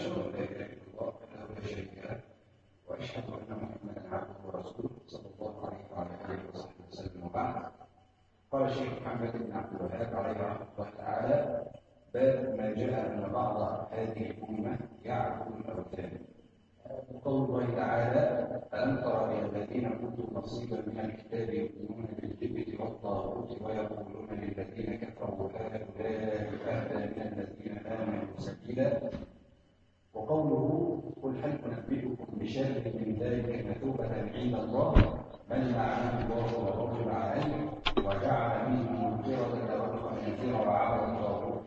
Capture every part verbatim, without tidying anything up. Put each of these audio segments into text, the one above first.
أشهد أن لا إله إلا الله وحده لا شريك له وأشهد أن محمدا عبده ورسوله صلى الله عليه وعلى آله وصحبه وسلم. وبعد، قال الشيخ محمد بن عبد الوهاب عليه رحمة الله تعالى: باب ما جاء أن بعض هذه الأمة يعبد الأوثان. وقول الله تعالى: ألم تر إلى الذين أوتوا نصيبا من الكتاب يؤمنون بالجبت والطاغوت ويقولون للذين كفروا هؤلاء أهدى من الذين آمنوا سبيلا. وقوله: قل هل أنبئكم بشر من ذلك مثوبة عند الله من لعنه الله وغضب عليه وجعل منهم القردة والخنازير وعبد الطاغوت.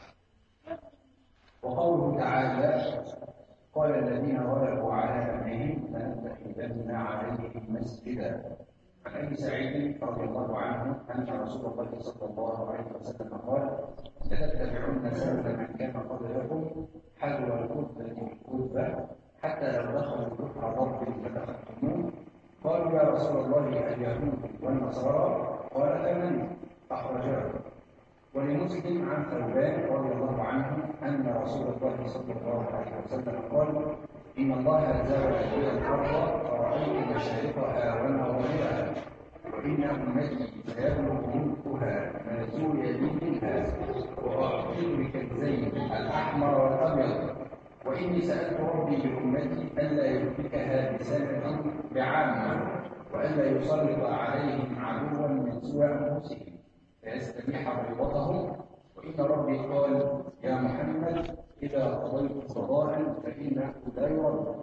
وقوله تعالى: قال الذين غلبوا على أمرهم لنتخذن عليهم مسجدا. عن أبي سعيد رضي الله عنه أن رسول الله صلى الله عليه وسلم قال: لتتبعن سنن من كان قبلكم حذو الكذبة الكذبة حتى لو دخلوا بحر ضرب لدخلتموه. قالوا: يا رسول الله اليهود والنصارى؟ قال: فمن؟ أخرجاه. ولمسلم عن ثوبان رضي الله عنه أن رسول الله صلى الله عليه وسلم قال: إن الله زاوى إلى الأرض فرأيت مشارقها ومغاربها وإن أمتي سيبلغ ملكها ما زوي بي منها وأعطيت بكنزين الأحمر والأبيض وإني سألت ربي لأمتي ألا يهلكها بسنة بعامة وألا يسلط عليهم عدوا من سوى أنفسهم فيستبيح ربوتهم. وإن ربي قال: يا محمد إذا قضيت قضاء فإنه لا يرد.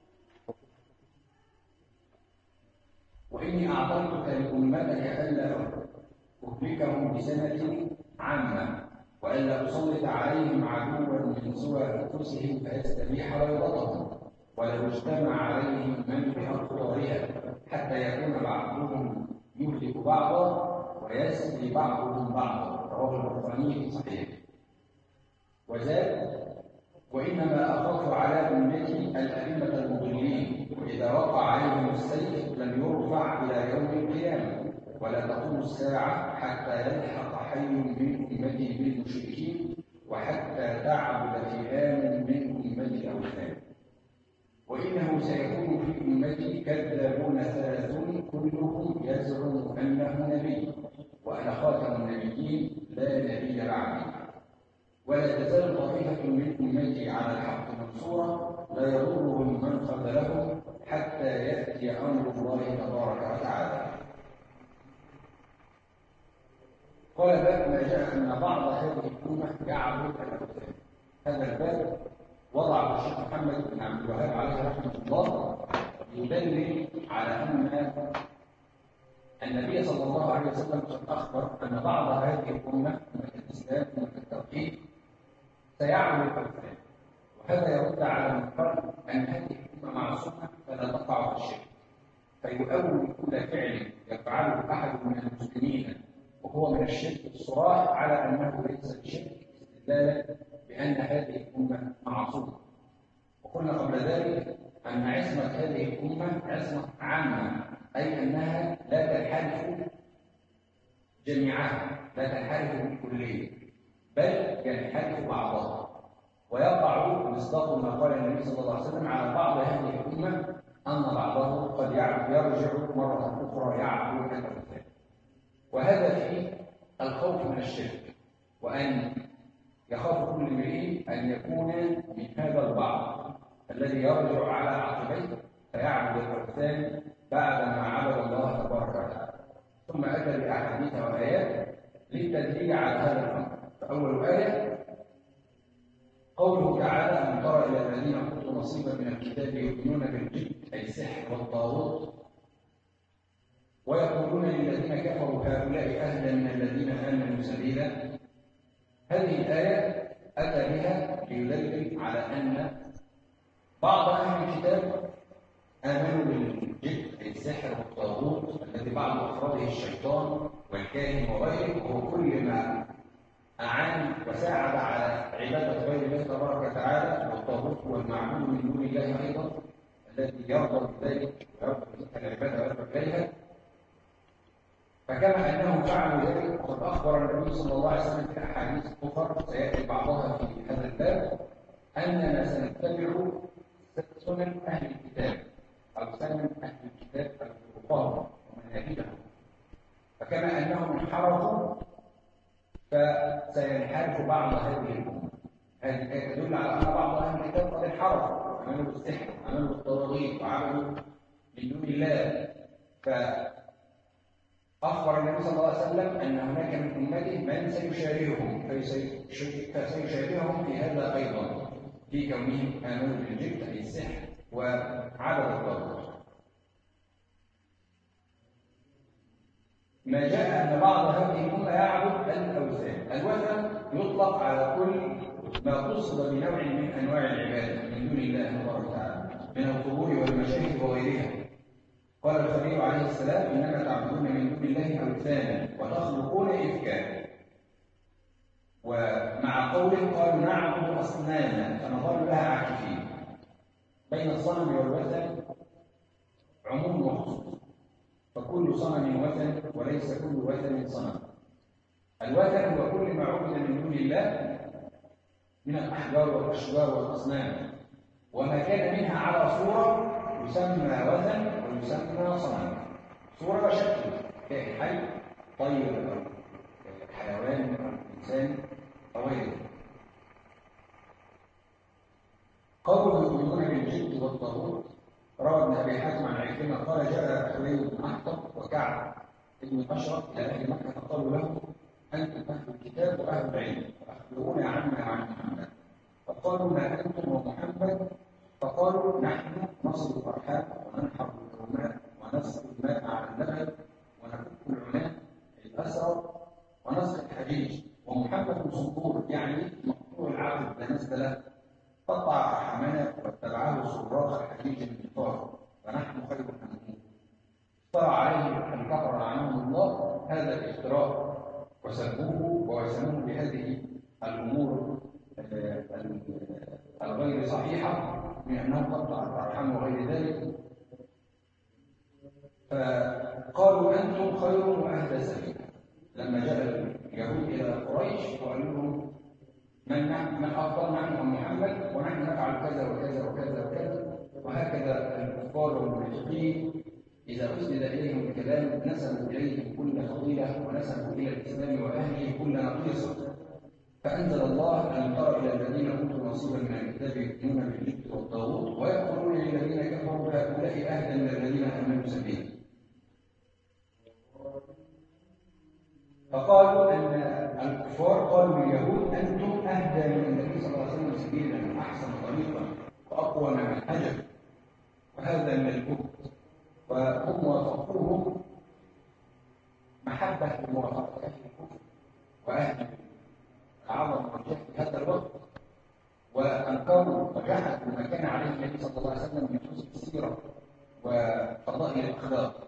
وإني أعطيتك لأمتك ألا أهلكهم بسنة عامة وألا أسلط عليهم عدوا من سوى أنفسهم فيستبيح ربوتهم ولو اجتمع عليهم من بأقطارها حتى يكون بعضهم يهلك بعضا ويسري بعضهم بعضا. رواه البخاري في صحيحه. وزاد: وإنما أخاف على أمتي الأئمة المضلين وإذا وقع عليهم السيف لم يرفع إلى يوم القيامة ولا تقوم الساعة حتى يلحق حي من أمتي بالمشركين وحتى تعبد فئام من أمتي الأوثان. وإنه سيكون في أمتي كذابون ثلاثون كلهم يزعم أنه نبي وأنا خاتم النبيين لا نبي بعدي ولا تزال طائفة من أمتي على الحق منصورة لا يضرهم من خذلهم حتى يأتي أمر الله تبارك وتعالى. قال: باب ما جاء أن بعض هذه الأمة يعبد الأوثان. هذا الباب وضع الشيخ محمد بن عبد الوهاب عليه رحمة الله يدلل على أن النبي صلى الله عليه وسلم قد أخبر أن بعض هذه الأمة أمة الإسلام أمة التوحيد سيعمل الأوثان. وهذا يرد على من قال أن هذه الأمة معصومة فلا تقع في الشرك، فيؤول كل فعل يفعله أحد من المسلمين وهو من الشرك الصراح على أنه ليس بشرك استدلالا بأن هذه الأمة معصومة. وقلنا قبل ذلك أن عصمة هذه الأمة عصمة عامة، أي أنها لا تنحرف جميعها، لا تنحرف بالكلية، بل ينحرف بعضها. ويقع مصداق ما قال النبي صلى الله عليه وسلم على بعض هذه الأمة أن بعضهم قد يرجع مرة أخرى يعبد الأوثان. وهذا فيه الخوف من الشرك، وأن يخاف كل امرئ أن يكون من هذا البعض الذي يرجع على عقبيه فيعبد الأوثان بعدما عبد الله تبارك وتعالى. ثم أتى بأحاديث وآيات للتدليل على هذا الأمر. فأول آية قوله تعالى: ألم تر إلى الذين أوتوا نصيبا من الكتاب يؤمنون بالجبت أي السحر والطاغوت ويقولون للذين كفروا هؤلاء أهدى من الذين آمنوا سبيلا. هذه الآية أتى بها ليدلل على أن بعض أهل الكتاب آمنوا بالجبت أي السحر والطاغوت الذي بعض أفراده الشيطان والكاهن وغيره، وهو كل ما أعان وساعد على عبادة غير الله تبارك وتعالى. والطاغوت هو المعبود من دون الله أيضا الذي يرضى بذلك ويرضى العبادة ويرضى إليها. فكما أنهم فعلوا ذلك وقد أخبر النبي صلى الله عليه وسلم في أحاديث أخرى سيأتي بعضها في هذا الباب أننا سنتبع سنن أهل الكتاب أو سنن أهل الكتاب الكفار ومناهجهم، فكما أنهم انحرفوا فسينحرف بعض هذه الأمة. هذه الآية تدل على أن بعض أهل الكتاب قد انحرفوا، عملوا بالسحر وعملوا بالطواغيت وعملوا من دون الله. فأخبر النبي صلى الله عليه وسلم أن هناك من أمته من سيشاركهم فسيشاركهم في هذا أيضا، في كونهم آمنوا بالجبت أي السحر وعبدوا الطاغوت. ما جاء أن بعض هذه الأمة يعبد الأوثان. الوثن يطلق على كل ما قصد بنوع من أنواع العبادة من دون الله تبارك وتعالى من القبور والمشاهد وغيرها. قال الخليل عليه السلام: إنما تعبدون من دون الله أوثانا وتخلقون إفكا. ومع قوله قالوا نعبد أصناما فنظل لها عاكفين. بين الصنم والوثن عموم وخصوص، فكل صنم وثن وليس كل وثن صنم. الوثن هو كل ما عبد من دون الله من الأحجار والأشجار والأصنام، وما كان منها على صورة يسمى وثن ويسمى صنم. صورة وشكل، كائن حي، طير أو حيوان أو إنسان أو غيره. قوله يؤمنون بالجبت والطاغوت، روى ابن أبي حاتم عن عكرمة قال: جاء حلي بن أحطب وكعب بن أشرف إلى أهل مكة فقالوا له: أنتم أهل الكتاب وأهل العلم فأخبرونا عنا وعن محمد. فقالوا: ما أنتم ومحمد؟ فقالوا: نحن نصل الأرحام وننحر الكرماء ونسقي الماء على اللبن ونفك العناء الأسرى ونسقي الحجيج، ومحمد صبور يعني مقطوع العقل لا نسل له، قطع أرحامنا واتبعه صراخ الحجيج المطار فنحن خير منهم. افترى عليه أن كفر عنهم الله هذا الافتراء وسبوه ووسموه بهذه الأمور الغير صحيحة من أنه قطع الأرحام وغير ذلك. فقالوا: أنتم خير وأهدى سبيلا. لما جاء اليهود إلى قريش وقالوا لهم: من من أفضل نحن أم محمد ونحن نفعل كذا وكذا وكذا وكذا. وهكذا الكفار والمنافقين إذا أسند إليهم الكلام نسبوا إليهم كل فضيلة ونسبوا إلى الإسلام وأهله كل نقيصة. فأنزل الله: ألم تر إلى الذين أوتوا نصيبا من الكتاب يؤمنون بالجبت والطاغوت ويقولون للذين كفروا هؤلاء أهدى من الذين آمنوا سبيلا. فقالوا أن الكفار قالوا لليهود: أنتم أهدى من النبي صلى الله عليه وسلم سبيلا وأحسن طريقا وأقوى منهجا، وهذا من الكفر. وهم وافقوهم محبة لموافقة أهل الكفر وأهل العظم والجهل في هذا الوقت، وأنكروا وجحدوا ما كان عليه النبي صلى الله عليه وسلم من حسن السيرة وفضائل الأخلاق.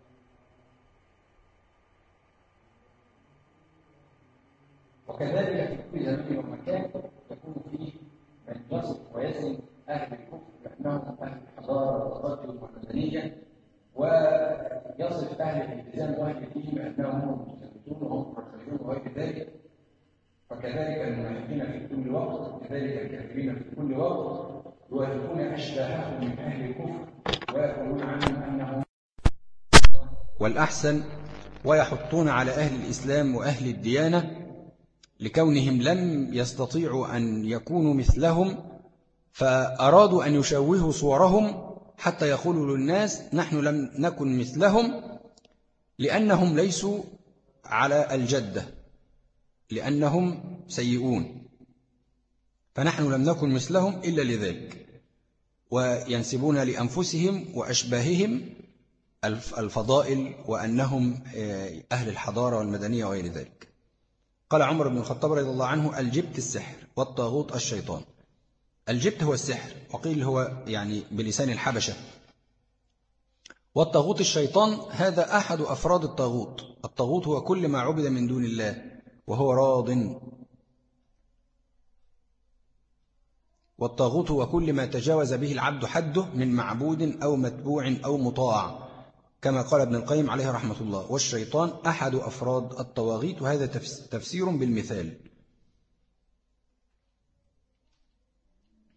وكذلك في كل زمان ومكان يكون فيه من يصف ويسلم أهل الكفر بأنهم أهل الحضارة والتقدم والمدنية، ويصف أهل الالتزام وأهل الدين بأنهم هم المتثبتون وهم الراشدون وغير ذلك. فكذلك المنافقين في كل وقت، كذلك الكافرين في كل وقت يوافقون أشباههم من أهل الكفر ويقولون عنهم أنهم والأحسن، ويحطون على أهل الإسلام وأهل الديانة لكونهم لم يستطيعوا أن يكونوا مثلهم، فأرادوا أن يشوهوا صورهم حتى يقولوا للناس: نحن لم نكن مثلهم، لأنهم ليسوا على الجدة، لأنهم سيئون، فنحن لم نكن مثلهم إلا لذلك. وينسبون لأنفسهم وأشباههم الفضائل وأنهم أهل الحضارة والمدنية وغير ذلك. قال عمر بن الخطاب رضي الله عنه: الجبت السحر والطاغوت الشيطان. الجبت هو السحر، وقيل هو يعني بلسان الحبشة. والطاغوت الشيطان هذا أحد أفراد الطاغوت. الطاغوت هو كل ما عبد من دون الله وهو راض، والطاغوت هو كل ما تجاوز به العبد حده من معبود أو متبوع أو مطاع، كما قال ابن القيم عليه رحمة الله: والشيطان أحد أفراد الطواغيت. وهذا تفسير بالمثال.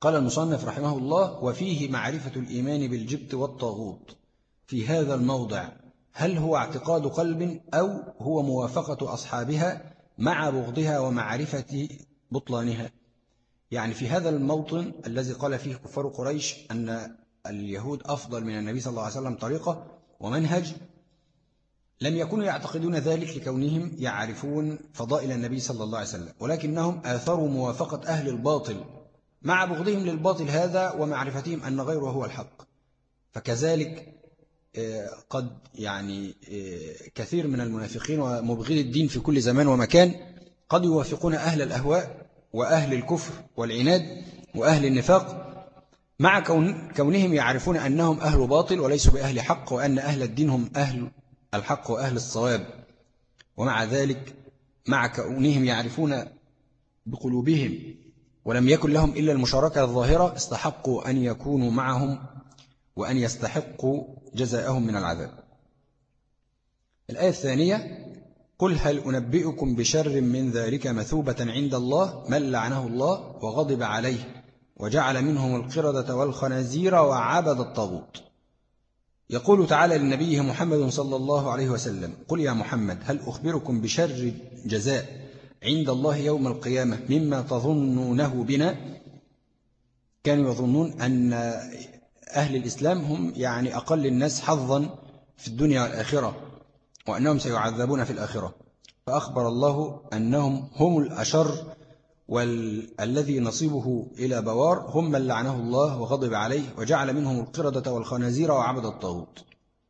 قال المصنف رحمه الله: وفيه معرفة الإيمان بالجبت والطاغوت. في هذا الموضع هل هو اعتقاد قلب أو هو موافقة أصحابها مع بغضها ومعرفة بطلانها؟ يعني في هذا الموطن الذي قال فيه كفار قريش أن اليهود أفضل من النبي صلى الله عليه وسلم طريقة ومنهج، لم يكونوا يعتقدون ذلك لكونهم يعرفون فضائل النبي صلى الله عليه وسلم، ولكنهم آثروا موافقة أهل الباطل مع بغضهم للباطل هذا ومعرفتهم أن غيره هو الحق. فكذلك قد يعني كثير من المنافقين ومبغضي الدين في كل زمان ومكان قد يوافقون أهل الأهواء وأهل الكفر والعناد وأهل النفاق مع كون كونهم يعرفون أنهم أهل باطل وليسوا بأهل حق، وأن أهل الدين هم أهل الحق وأهل الصواب. ومع ذلك مع كونهم يعرفون بقلوبهم ولم يكن لهم إلا المشاركة الظاهرة استحقوا أن يكونوا معهم وأن يستحقوا جزاءهم من العذاب. الآية الثانية: قل هل أنبئكم بشر من ذلك مثوبة عند الله من لعنه الله وغضب عليه وجعل منهم القردة والخنازير وعبد الطاغوت. يقول تعالى لنبيه محمد صلى الله عليه وسلم: قل يا محمد هل أخبركم بشر جزاء عند الله يوم القيامة مما تظنونه بنا؟ كانوا يظنون أن أهل الإسلام هم يعني أقل الناس حظا في الدنيا والآخرة، وأنهم سيعذبون في الآخرة، فأخبر الله أنهم هم الأشر، والذي نصيبه إلى بوار هم من لعنه الله وغضب عليه وجعل منهم القردة والخنازير وعبد الطاغوت.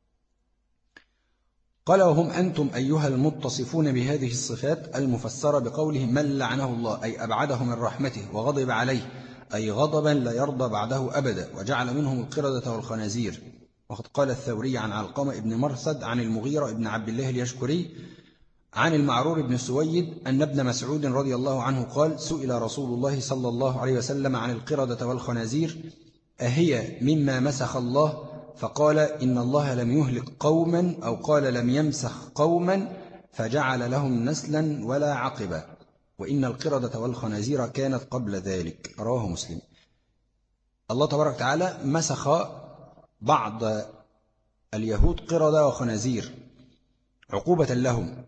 قال: وهم أنتم أيها المتصفون بهذه الصفات المفسرة بقولهم من لعنه الله أي أبعده من رحمته، وغضب عليه أي غضبا لا يرضى بعده أبدا، وجعل منهم القردة والخنازير. وقد قال الثوري عن علقمة ابن مرثد عن المغيرة ابن عبد الله اليشكري عن المعرور بن سويد أن ابن مسعود رضي الله عنه قال: سئل رسول الله صلى الله عليه وسلم عن القردة والخنازير أهي مما مسخ الله؟ فقال: إن الله لم يهلك قوما أو قال لم يمسخ قوما فجعل لهم نسلا ولا عقبا، وإن القردة والخنازير كانت قبل ذلك. رواه مسلم. الله تبارك وتعالى مسخ بعض اليهود قردة وخنازير عقوبة لهم،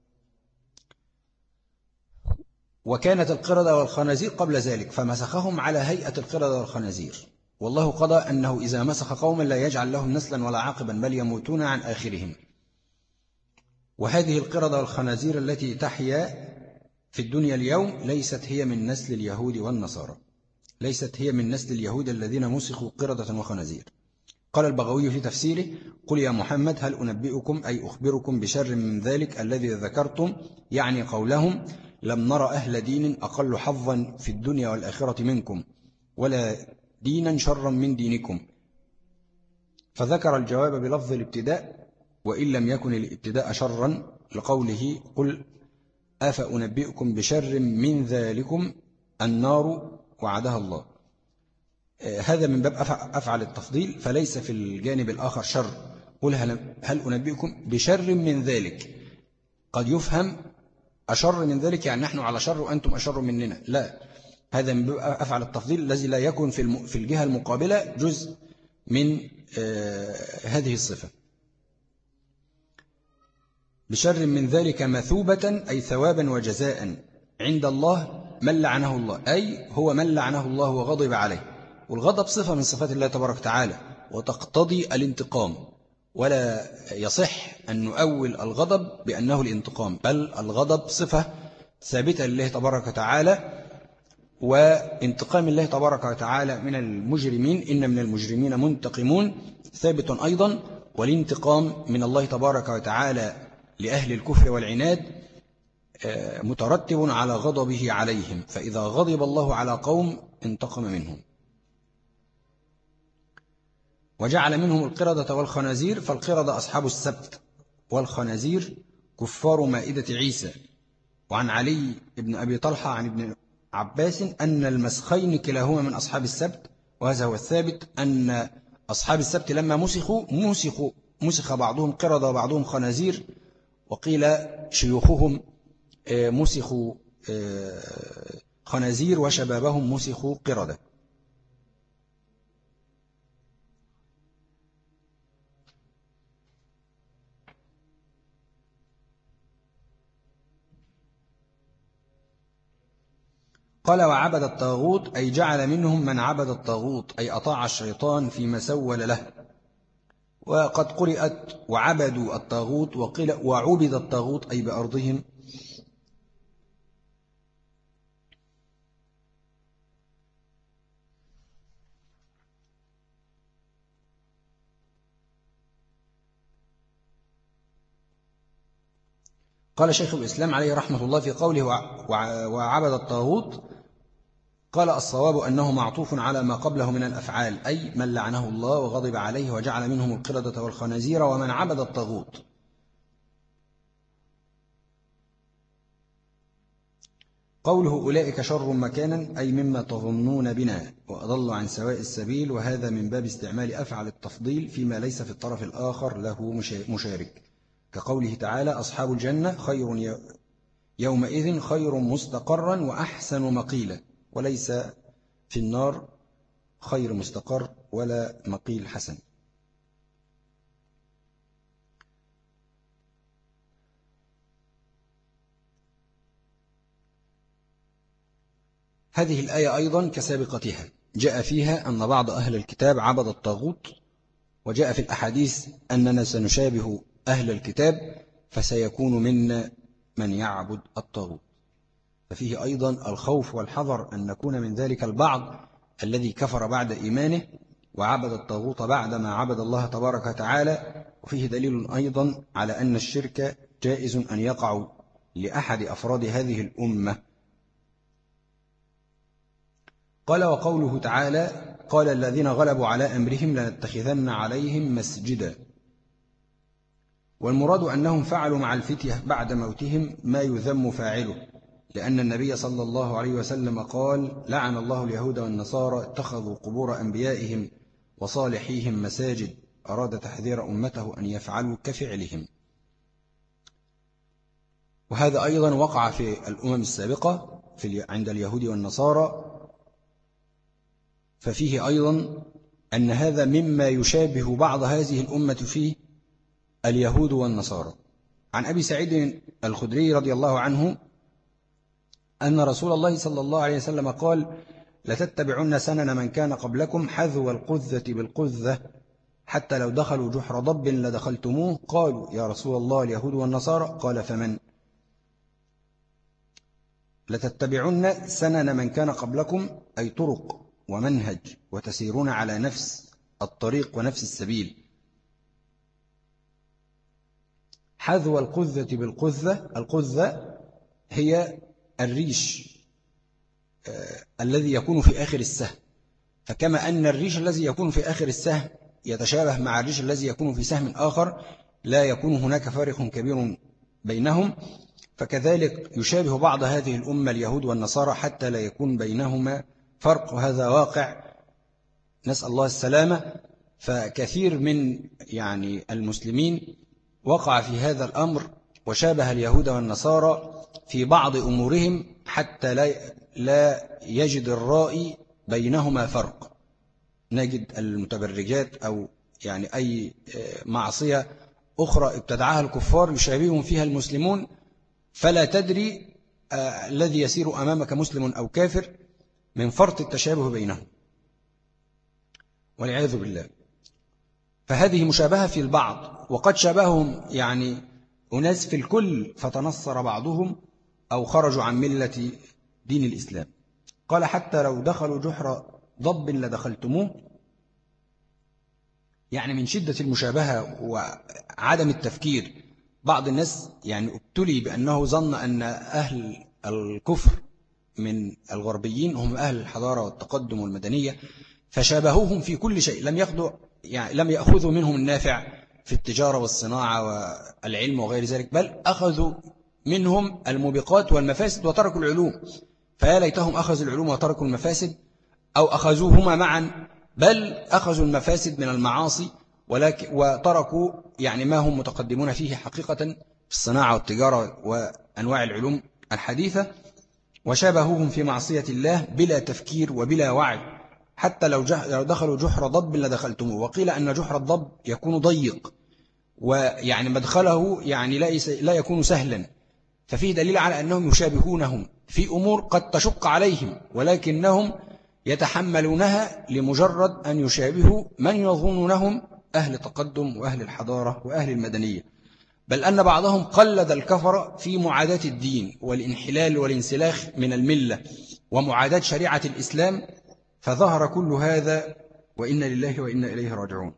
وكانت القردة والخنازير قبل ذلك فمسخهم على هيئة القردة والخنازير، والله قضى أنه إذا مسخ قوما لا يجعل لهم نسلا ولا عاقبا بل يموتون عن آخرهم. وهذه القردة والخنازير التي تحيا في الدنيا اليوم ليست هي من نسل اليهود والنصارى، ليست هي من نسل اليهود الذين مسخوا قردة وخنازير. قال البغوي في تفسيره: قل يا محمد هل أنبئكم أي أخبركم بشر من ذلك الذي ذكرتم، يعني قولهم لم نرى أهل دين أقل حظا في الدنيا والآخرة منكم ولا دينا شرا من دينكم. فذكر الجواب بلفظ الابتداء وإن لم يكن الابتداء شرا لقوله: قل أفأنبئكم بشر من ذلكم النار وعدها الله. هذا من باب أفعل التفضيل، فليس في الجانب الآخر شر. قل هل أنبئكم بشر من ذلك، قد يفهم أشر من ذلك يعني نحن على شر وأنتم أشر مننا، لا، هذا من باب أفعل التفضيل الذي لا يكون في في الجهة المقابلة جزء من هذه الصفة. بشر من ذلك مثوبة أي ثوابا وجزاء عند الله من لعنه الله، أي هو من لعنه الله وغضب عليه. والغضب صفة من صفات الله تبارك وتعالى وتقتضي الانتقام، ولا يصح أن نؤول الغضب بأنه الانتقام، بل الغضب صفة ثابتة لله تبارك وتعالى، وانتقام الله تبارك وتعالى من المجرمين إن من المجرمين منتقمون ثابت أيضا، والانتقام من الله تبارك وتعالى لأهل الكفر والعناد مترتب على غضبه عليهم، فإذا غضب الله على قوم انتقم منهم. وجعل منهم القردة والخنازير، فالقردة أصحاب السبت والخنازير كفار مائدة عيسى. وعن علي بن أبي طلحة عن ابن عباس أن المسخين كلاهما من أصحاب السبت، وهذا هو الثابت أن أصحاب السبت لما مسخوا مسخوا مسخ بعضهم قردة وبعضهم خنازير، وقيل شيوخهم مسخوا خنازير وشبابهم مسخوا قردة. قال وعبد الطاغوت أي جعل منهم من عبد الطاغوت أي أطاع الشيطان فيما سول له. وقد قرأت وعبدوا الطاغوت وقيل وعبد الطاغوت أي بأرضهم. قال شيخ الإسلام عليه رحمة الله في قوله وعبد الطاغوت قال الصواب أنه معطوف على ما قبله من الأفعال أي من لعنه الله وغضب عليه وجعل منهم القردة والخنازير ومن عبد الطاغوت. قوله أولئك شر مكانا أي مما تظنون بنا وأضل عن سواء السبيل، وهذا من باب استعمال أفعل التفضيل فيما ليس في الطرف الآخر له مشارك، كقوله تعالى أصحاب الجنة خير يومئذ خير مستقرا وأحسن مقيلا، وليس في النار خير مستقر ولا مقيل حسن. هذه الآية أيضا كسابقتها جاء فيها أن بعض أهل الكتاب عبد الطاغوت، وجاء في الأحاديث أننا سنشابه أهل الكتاب فسيكون منا من يعبد الطاغوت، ففيه أيضا الخوف والحذر أن نكون من ذلك البعض الذي كفر بعد إيمانه وعبد الطاغوت بعدما عبد الله تبارك وتعالى. وفيه دليل أيضا على أن الشرك جائز أن يقع لأحد أفراد هذه الأمة. قال وقوله تعالى قال الذين غلبوا على أمرهم لنتخذن عليهم مسجدا، والمراد أنهم فعلوا مع الفتية بعد موتهم ما يذم فاعله، لأن النبي صلى الله عليه وسلم قال لعن الله اليهود والنصارى اتخذوا قبور أنبيائهم وصالحيهم مساجد، أراد تحذير أمته أن يفعلوا كفعلهم. وهذا أيضا وقع في الأمم السابقة في عند اليهود والنصارى، ففيه أيضا أن هذا مما يشابه بعض هذه الأمة فيه اليهود والنصارى. عن أبي سعيد الخدري رضي الله عنه أن رسول الله صلى الله عليه وسلم قال لتتبعن سنن من كان قبلكم حذو القذة بالقذة حتى لو دخلوا جحر ضب لدخلتموه. قالوا يا رسول الله اليهود والنصارى قال فمن؟ لتتبعن سنن من كان قبلكم أي طرق ومنهج وتسيرون على نفس الطريق ونفس السبيل. حذو القذة بالقذة، القذة هي الريش آه الذي يكون في آخر السهم، فكما أن الريش الذي يكون في آخر السهم يتشابه مع الريش الذي يكون في سهم آخر لا يكون هناك فارق كبير بينهم، فكذلك يشابه بعض هذه الأمة اليهود والنصارى حتى لا يكون بينهما فرق، وهذا واقع نسأل الله السلامة. فكثير من يعني المسلمين وقع في هذا الأمر وشابه اليهود والنصارى في بعض أمورهم حتى لا لا يجد الرائي بينهما فرق. نجد المتبرجات أو يعني أي معصية أخرى ابتدعها الكفار يشابههم فيها المسلمون، فلا تدري آه الذي يسير أمامك مسلم أو كافر من فرط التشابه بينهم والعياذ بالله. فهذه مشابهة في البعض، وقد شابههم يعني أناس في الكل فتنصر بعضهم أو خرجوا عن ملة دين الإسلام. قال حتى لو دخلوا جحر ضب لدخلتموه، يعني من شدة المشابهة وعدم التفكير. بعض الناس يعني ابتلي بأنه ظن أن أهل الكفر من الغربيين هم أهل الحضارة والتقدم والمدنية، فشابهوهم في كل شيء، لم يأخذوا يعني لم يأخذوا منهم النافع في التجارة والصناعة والعلم وغير ذلك، بل أخذوا منهم الموبقات والمفاسد وتركوا العلوم. فيا ليتهم أخذوا العلوم وتركوا المفاسد، أو أخذوهما معا، بل أخذوا المفاسد من المعاصي ولكن وتركوا يعني ما هم متقدمون فيه حقيقة في الصناعة والتجارة وأنواع العلوم الحديثة، وشابهوهم في معصية الله بلا تفكير وبلا وعي. حتى لو دخلوا جحر ضب لدخلتموه، وقيل أن جحر الضب يكون ضيق ويعني مدخله يعني لا يكون سهلا، ففيه دليل على أنهم يشابهونهم في أمور قد تشق عليهم، ولكنهم يتحملونها لمجرد أن يشابهوا من يظنونهم أهل تقدم وأهل الحضارة وأهل المدنية، بل أن بعضهم قلد الكفر في معاداة الدين والانحلال والانسلاخ من الملة ومعاداة شريعة الإسلام، فظهر كل هذا وإنا لله وإنا إليه راجعون.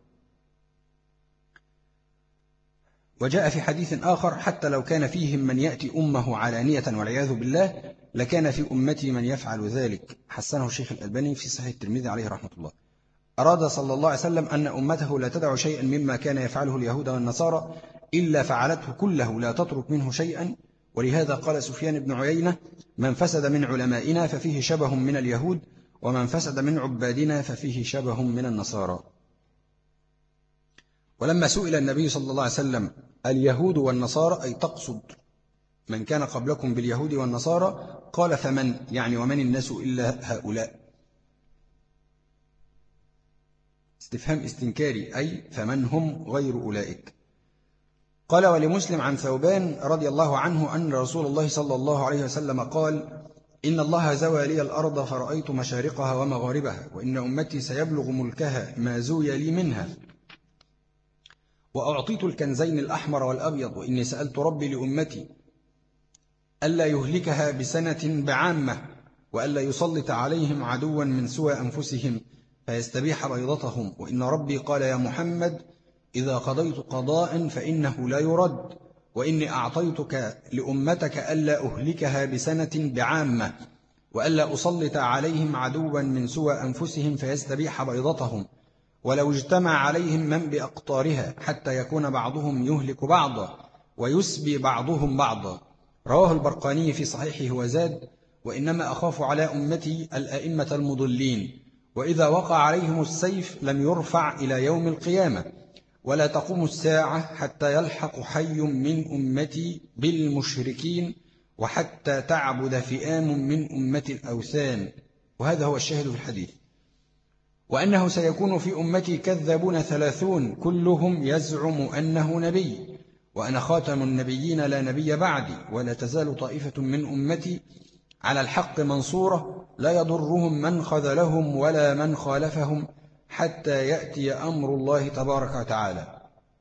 وجاء في حديث آخر: حتى لو كان فيهم من يأتي أمه علانية والعياذ بالله لكان في أمتي من يفعل ذلك، حسنه الشيخ الألباني في صحيح الترمذي عليه رحمة الله. أراد صلى الله عليه وسلم أن أمته لا تدع شيئا مما كان يفعله اليهود والنصارى إلا فعلته كله لا تترك منه شيئا، ولهذا قال سفيان بن عيينة: من فسد من علمائنا ففيه شبه من اليهود، ومن فسد من عبادنا ففيه شبه من النصارى. ولما سئل النبي صلى الله عليه وسلم: اليهود والنصارى أي تقصد من كان قبلكم باليهود والنصارى؟ قال: فمن، يعني ومن الناس إلا هؤلاء؟ استفهام استنكاري، أي فمن هم غير أولئك. قال: ولمسلم عن ثوبان رضي الله عنه أن رسول الله صلى الله عليه وسلم قال: إن الله زوى لي الأرض فرأيت مشارقها ومغاربها، وإن أمتي سيبلغ ملكها ما زوي لي منها، وأعطيت الكنزين الأحمر والأبيض، وإني سألت ربي لأمتي ألا يهلكها بسنة بعامة، وألا يسلط عليهم عدوا من سوى أنفسهم فيستبيح بيضتهم، وإن ربي قال: يا محمد إذا قضيت قضاء فإنه لا يرد، وإني أعطيتك لأمتك ألا أهلكها بسنة بعامة، وألا أسلط عليهم عدوا من سوى أنفسهم فيستبيح بيضتهم، ولو اجتمع عليهم من بأقطارها حتى يكون بعضهم يهلك بعضا ويسبي بعضهم بعضا. رواه البرقاني في صحيحه وزاد: وإنما أخاف على أمتي الأئمة المضلين، وإذا وقع عليهم السيف لم يرفع إلى يوم القيامة، ولا تقوم الساعة حتى يلحق حي من أمتي بالمشركين، وحتى تعبد فئام من أمة الأوثان. وهذا هو الشاهد في الحديث. وأنه سيكون في أمتي كذابون ثلاثون كلهم يزعم أنه نبي، وأنا خاتم النبيين لا نبي بعدي، ولا تزال طائفة من أمتي على الحق منصورة لا يضرهم من خذلهم ولا من خالفهم حتى يأتي أمر الله تبارك وتعالى.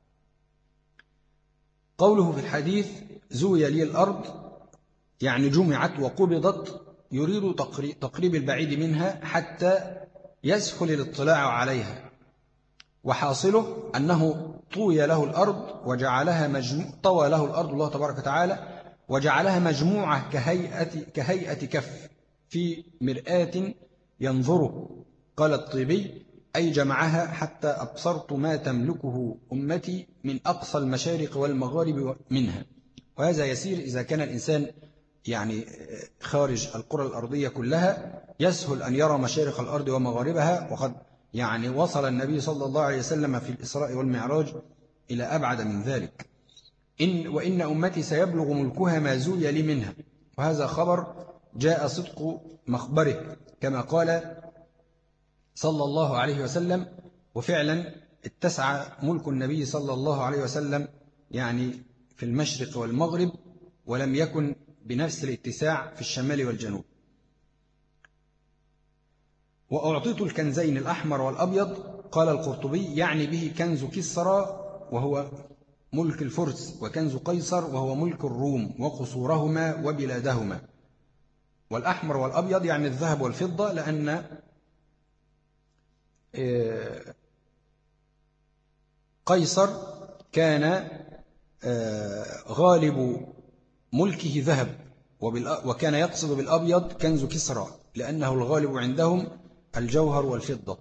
قوله في الحديث: زوي لي الأرض، يعني جمعت وقبضت، يريد تقريب البعيد منها حتى يسهل الاطلاع عليها، وحاصله أنه طوي له الأرض وجعلها مجموع طوى له الأرض الله تبارك وتعالى وجعلها مجموعة كهيئة, كهيئة كف في مرآة ينظره. قال الطيبي: أي جمعها حتى أبصرت ما تملكه أمتي من أقصى المشارق والمغارب منها. وهذا يسير إذا كان الإنسان يعني خارج القرى الأرضية كلها، يسهل أن يرى مشارق الأرض ومغاربها، وقد يعني وصل النبي صلى الله عليه وسلم في الإسراء والمعراج إلى أبعد من ذلك. إن وإن أمتي سيبلغ ملكها ما زوي لي منها، وهذا خبر جاء صدق مخبره كما قال صلى الله عليه وسلم. وفعلا اتسع ملك النبي صلى الله عليه وسلم يعني في المشرق والمغرب، ولم يكن بنفس الاتساع في الشمال والجنوب. وأعطيت الكنزين الأحمر والأبيض، قال القرطبي يعني به كنز كسرى وهو ملك الفرس، وكنز قيصر وهو ملك الروم وقصورهما وبلادهما. والأحمر والأبيض يعني الذهب والفضة، لأن قيصر كان غالب ملكه ذهب، وكان يقصد بالأبيض كنز كسرى لأنه الغالب عندهم الجوهر والفضة.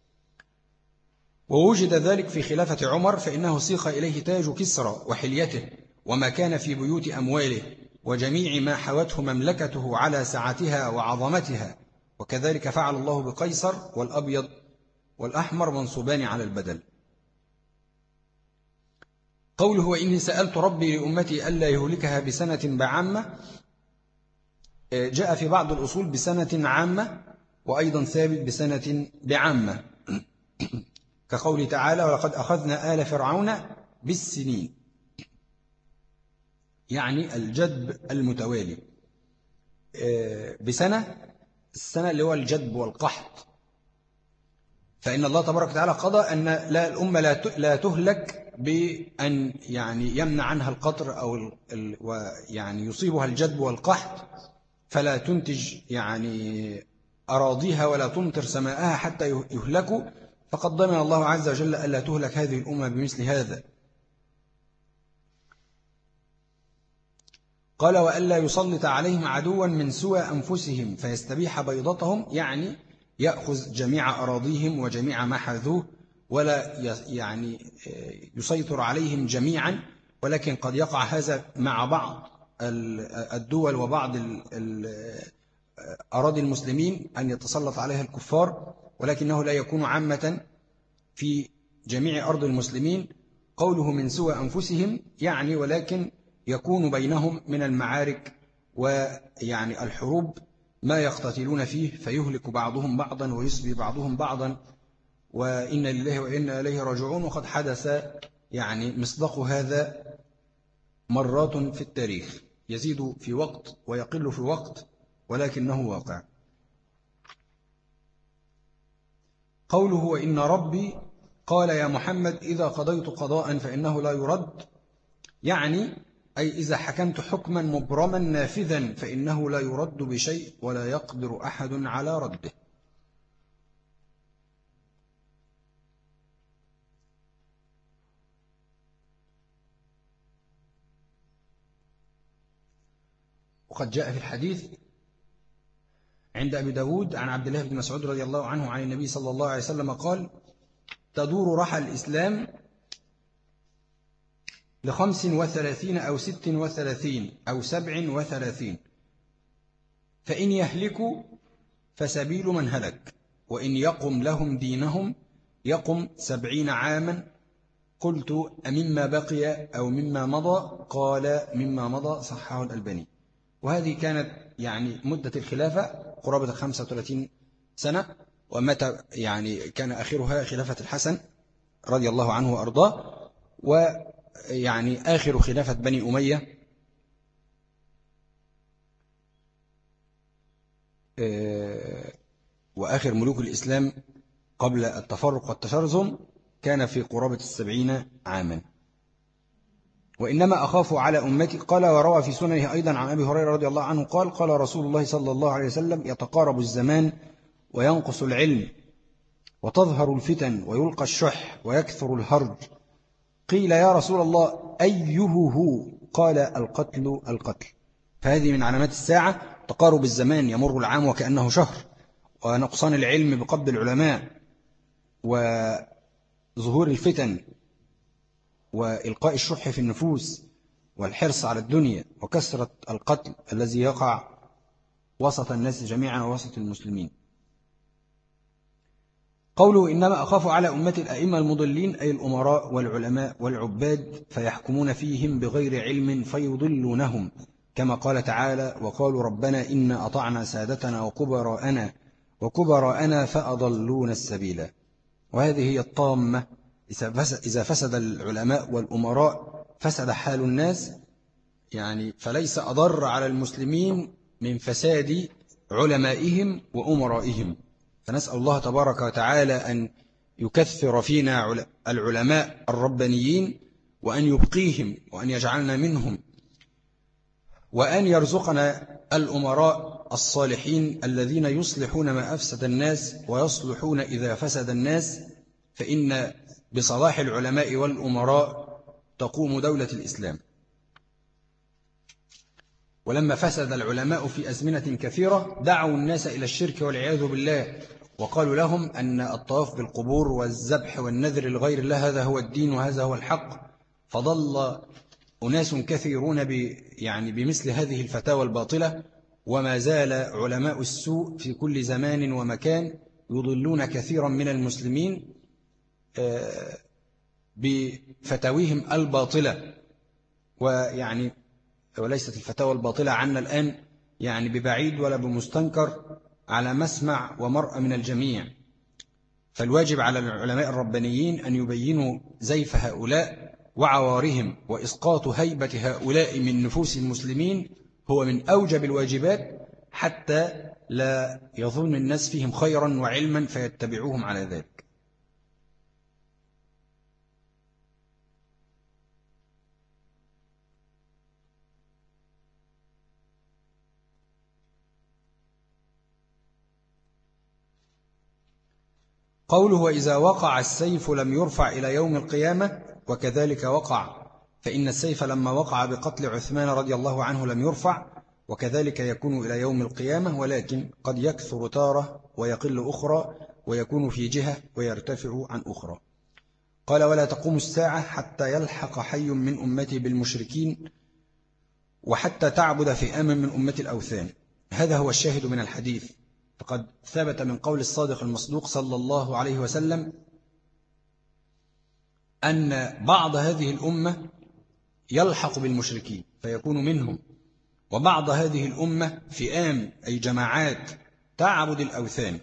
ووجد ذلك في خلافة عمر، فإنه سيق إليه تاج كسرى وحليته وما كان في بيوت أمواله وجميع ما حوته مملكته على سعتها وعظمتها، وكذلك فعل الله بقيصر. والأبيض والأحمر منصوبان على البدل. قوله: وإني سألت ربي لأمتي ألا يهلكها بسنة بعامة، جاء في بعض الأصول بسنة عامة، وأيضا ثابت بسنة بعامة، كقول تعالى: ولقد أخذنا آل فرعون بالسنين، يعني الجدب المتوالي. بسنة، السنة اللي هو الجدب والقحط. فإن الله تبارك وتعالى قضى أن لا الأمة لا تهلك بأن يعني يمنع عنها القطر أو ال ويعني يصيبها الجدب والقحط فلا تنتج يعني أراضيها ولا تمطر سماءها حتى يهلكوا، فقد ضمن الله عز وجل ألا تهلك هذه الأمة بمثل هذا. قال وألا يسلط عليهم عدوا من سوى أنفسهم فيستبيح بيضتهم، يعني يأخذ جميع أراضيهم وجميع ما حاذوه ولا يعني يسيطر عليهم جميعا، ولكن قد يقع هذا مع بعض الدول وبعض أراضي المسلمين أن يتسلط عليها الكفار، ولكنه لا يكون عامة في جميع أرض المسلمين. قوله من سوى أنفسهم يعني ولكن يكون بينهم من المعارك ويعني الحروب ما يقتتلون فيه فيهلك بعضهم بعضا ويسبي بعضهم بعضا، وإن لله وإنا إليه راجعون. وقد حدث يعني مصداق هذا مرات في التاريخ، يزيد في وقت ويقل في وقت ولكنه واقع. قوله وإن ربي قال يا محمد إذا قضيت قضاء فإنه لا يرد، يعني أي إذا حكمت حكما مبرما نافذا فإنه لا يرد بشيء ولا يقدر أحد على رده. وقد جاء في الحديث عند أبي داود عن عبد الله بن مسعود رضي الله عنه عن النبي صلى الله عليه وسلم قال تدور رحى الإسلام لخمس وثلاثين أو ست وثلاثين أو سبع وثلاثين، فإن يهلكوا فسبيل من هلك، وإن يقم لهم دينهم يقم سبعين عاما. قلت أمما بقي أو مما مضى؟ قال مما مضى، صححه الألباني. وهذه كانت يعني مدة الخلافة قرابة خمسة وثلاثين سنة، ومتى يعني كان آخرها خلافة الحسن رضي الله عنه وأرضاه، ويعني آخر خلافة بني أمية وآخر ملوك الإسلام قبل التفرق والتشرذم كان في قرابة السبعين عاما. وإنما أخاف على أمتي. قال وروى في سننه أيضا عن أبي هريرة رضي الله عنه قال قال رسول الله صلى الله عليه وسلم يتقارب الزمان وينقص العلم وتظهر الفتن ويلقى الشح ويكثر الهرج. قيل يا رسول الله أيه هو؟ قال القتل القتل. فهذه من علامات الساعة، تقارب الزمان يمر العام وكأنه شهر، ونقصان العلم بقبض العلماء، وظهور الفتن، وإلقاء الشح في النفوس، والحرص على الدنيا، وكثرة القتل الذي يقع وسط الناس جميعا ووسط المسلمين. قوله إنما أخاف على أمة الأئمة المضلين أي الأمراء والعلماء والعباد فيحكمون فيهم بغير علم فيضلونهم، كما قال تعالى وقالوا ربنا إنا أطعنا سادتنا وكبراءنا وكبراءنا فأضلون السبيل. وهذه هي الطامة، إذا فسد العلماء والأمراء فسد حال الناس، يعني فليس أضر على المسلمين من فساد علمائهم وأمرائهم. فنسأل الله تبارك وتعالى أن يكثر فينا العلماء الربانيين، وأن يبقيهم وأن يجعلنا منهم، وأن يرزقنا الأمراء الصالحين الذين يصلحون ما أفسد الناس ويصلحون إذا فسد الناس، فإن بصلاح العلماء والأمراء تقوم دولة الإسلام. ولما فسد العلماء في أزمنة كثيرة دعوا الناس إلى الشرك والعياذ بالله، وقالوا لهم أن الطواف بالقبور والذبح والنذر لغير الله هذا هو الدين وهذا هو الحق، فضل أناس كثيرون ب يعني بمثل هذه الفتاوى الباطلة. وما زال علماء السوء في كل زمان ومكان يضلون كثيرا من المسلمين بفتاويهم الباطلة، ويعني وليست الفتاوى الباطلة عنا الآن يعني ببعيد ولا بمستنكر، على مسمع ومرأى من الجميع. فالواجب على العلماء الربانيين أن يبينوا زيف هؤلاء وعوارهم، وإسقاط هيبة هؤلاء من نفوس المسلمين هو من أوجب الواجبات، حتى لا يظن الناس فيهم خيرا وعلما فيتبعوهم على ذلك. قوله وإذا وقع السيف لم يرفع إلى يوم القيامة وكذلك وقع، فإن السيف لما وقع بقتل عثمان رضي الله عنه لم يرفع، وكذلك يكون إلى يوم القيامة، ولكن قد يكثر تارة ويقل أخرى، ويكون في جهة ويرتفع عن أخرى. قال ولا تقوم الساعة حتى يلحق حي من أمتي بالمشركين وحتى تعبد فئام من أمة الأوثان. هذا هو الشاهد من الحديث، فقد ثبت من قول الصادق المصدوق صلى الله عليه وسلم أن بعض هذه الأمة يلحق بالمشركين فيكون منهم، وبعض هذه الأمة فئام أي جماعات تعبد الأوثان.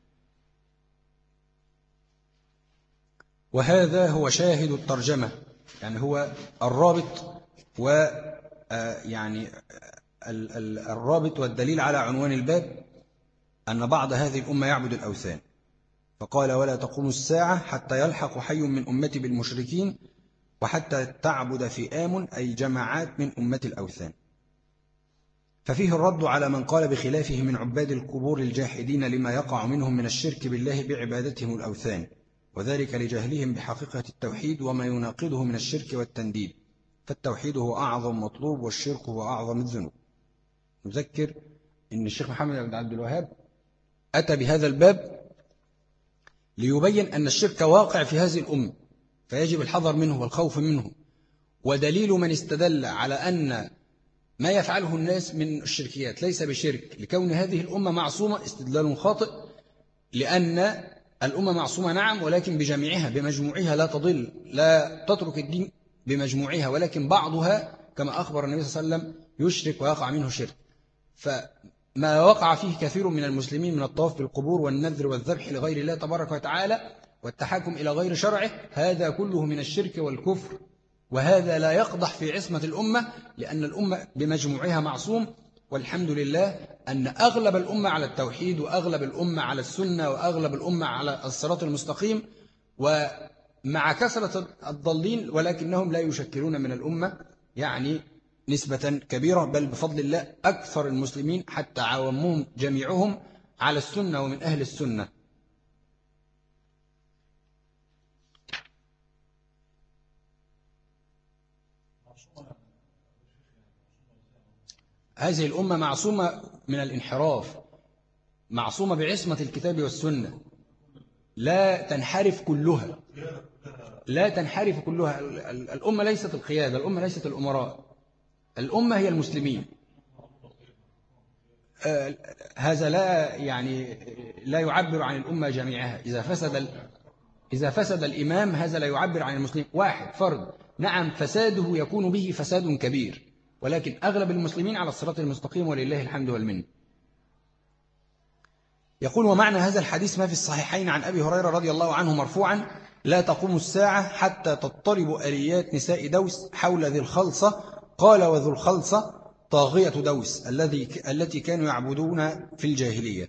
وهذا هو شاهد الترجمة، يعني هو الرابط و يعني الرابط والدليل على عنوان الباب أن بعض هذه الأمة يعبد الأوثان. فقال ولا تقوم الساعة حتى يلحق حي من أمتي بالمشركين وحتى تعبد فئام أي جماعات من أمة الأوثان. ففيه الرد على من قال بخلافه من عباد القبور الجاحدين لما يقع منهم من الشرك بالله بعبادتهم الأوثان، وذلك لجهلهم بحقيقة التوحيد وما يناقضه من الشرك والتنديد، فالتوحيد هو أعظم مطلوب والشرك هو أعظم الذنوب. نذكر أن الشيخ محمد بن عبد الوهاب أتى بهذا الباب ليبين أن الشرك واقع في هذه الأمة، فيجب الحذر منه والخوف منه. ودليل من استدل على أن ما يفعله الناس من الشركيات ليس بشرك لكون هذه الأمة معصومة استدلال خاطئ، لأن الأمة معصومة نعم، ولكن بجميعها بمجموعها لا تضل، لا تترك الدين بمجموعها، ولكن بعضها كما أخبر النبي صلى الله عليه وسلم يشرك ويقع منه شرك. فما وقع فيه كثير من المسلمين من الطواف بالقبور والنذر والذبح لغير الله تبارك وتعالى والتحاكم إلى غير شرعه، هذا كله من الشرك والكفر، وهذا لا يقضح في عصمة الأمة، لأن الأمة بمجموعها معصوم. والحمد لله أن أغلب الأمة على التوحيد، وأغلب الأمة على السنة، وأغلب الأمة على الصراط المستقيم، ومع كثرة الضالين ولكنهم لا يشكلون من الأمة يعني نسبة كبيرة، بل بفضل الله أكثر المسلمين حتى عوامهم جميعهم على السنة ومن أهل السنة. هذه الأمة معصومة من الانحراف، معصومة بعصمة الكتاب والسنة، لا تنحرف كلها، لا تنحرف كلها. الأمة ليست القيادة، الأمة ليست الأمراء، الأمة هي المسلمين. هذا لا يعني لا يعبر عن الأمة جميعها. إذا فسد إذا فسد الإمام هذا لا يعبر عن المسلمين، واحد فرد نعم فساده يكون به فساد كبير، ولكن أغلب المسلمين على الصراط المستقيم ولله الحمد والمنة. يقول ومعنى هذا الحديث ما في الصحيحين عن أبي هريرة رضي الله عنه مرفوعا لا تقوم الساعة حتى تضطرب آليات نساء دوس حول ذي الخلصة. قال وذو الخلصة طاغية دوس الذي التي كانوا يعبدون في الجاهلية.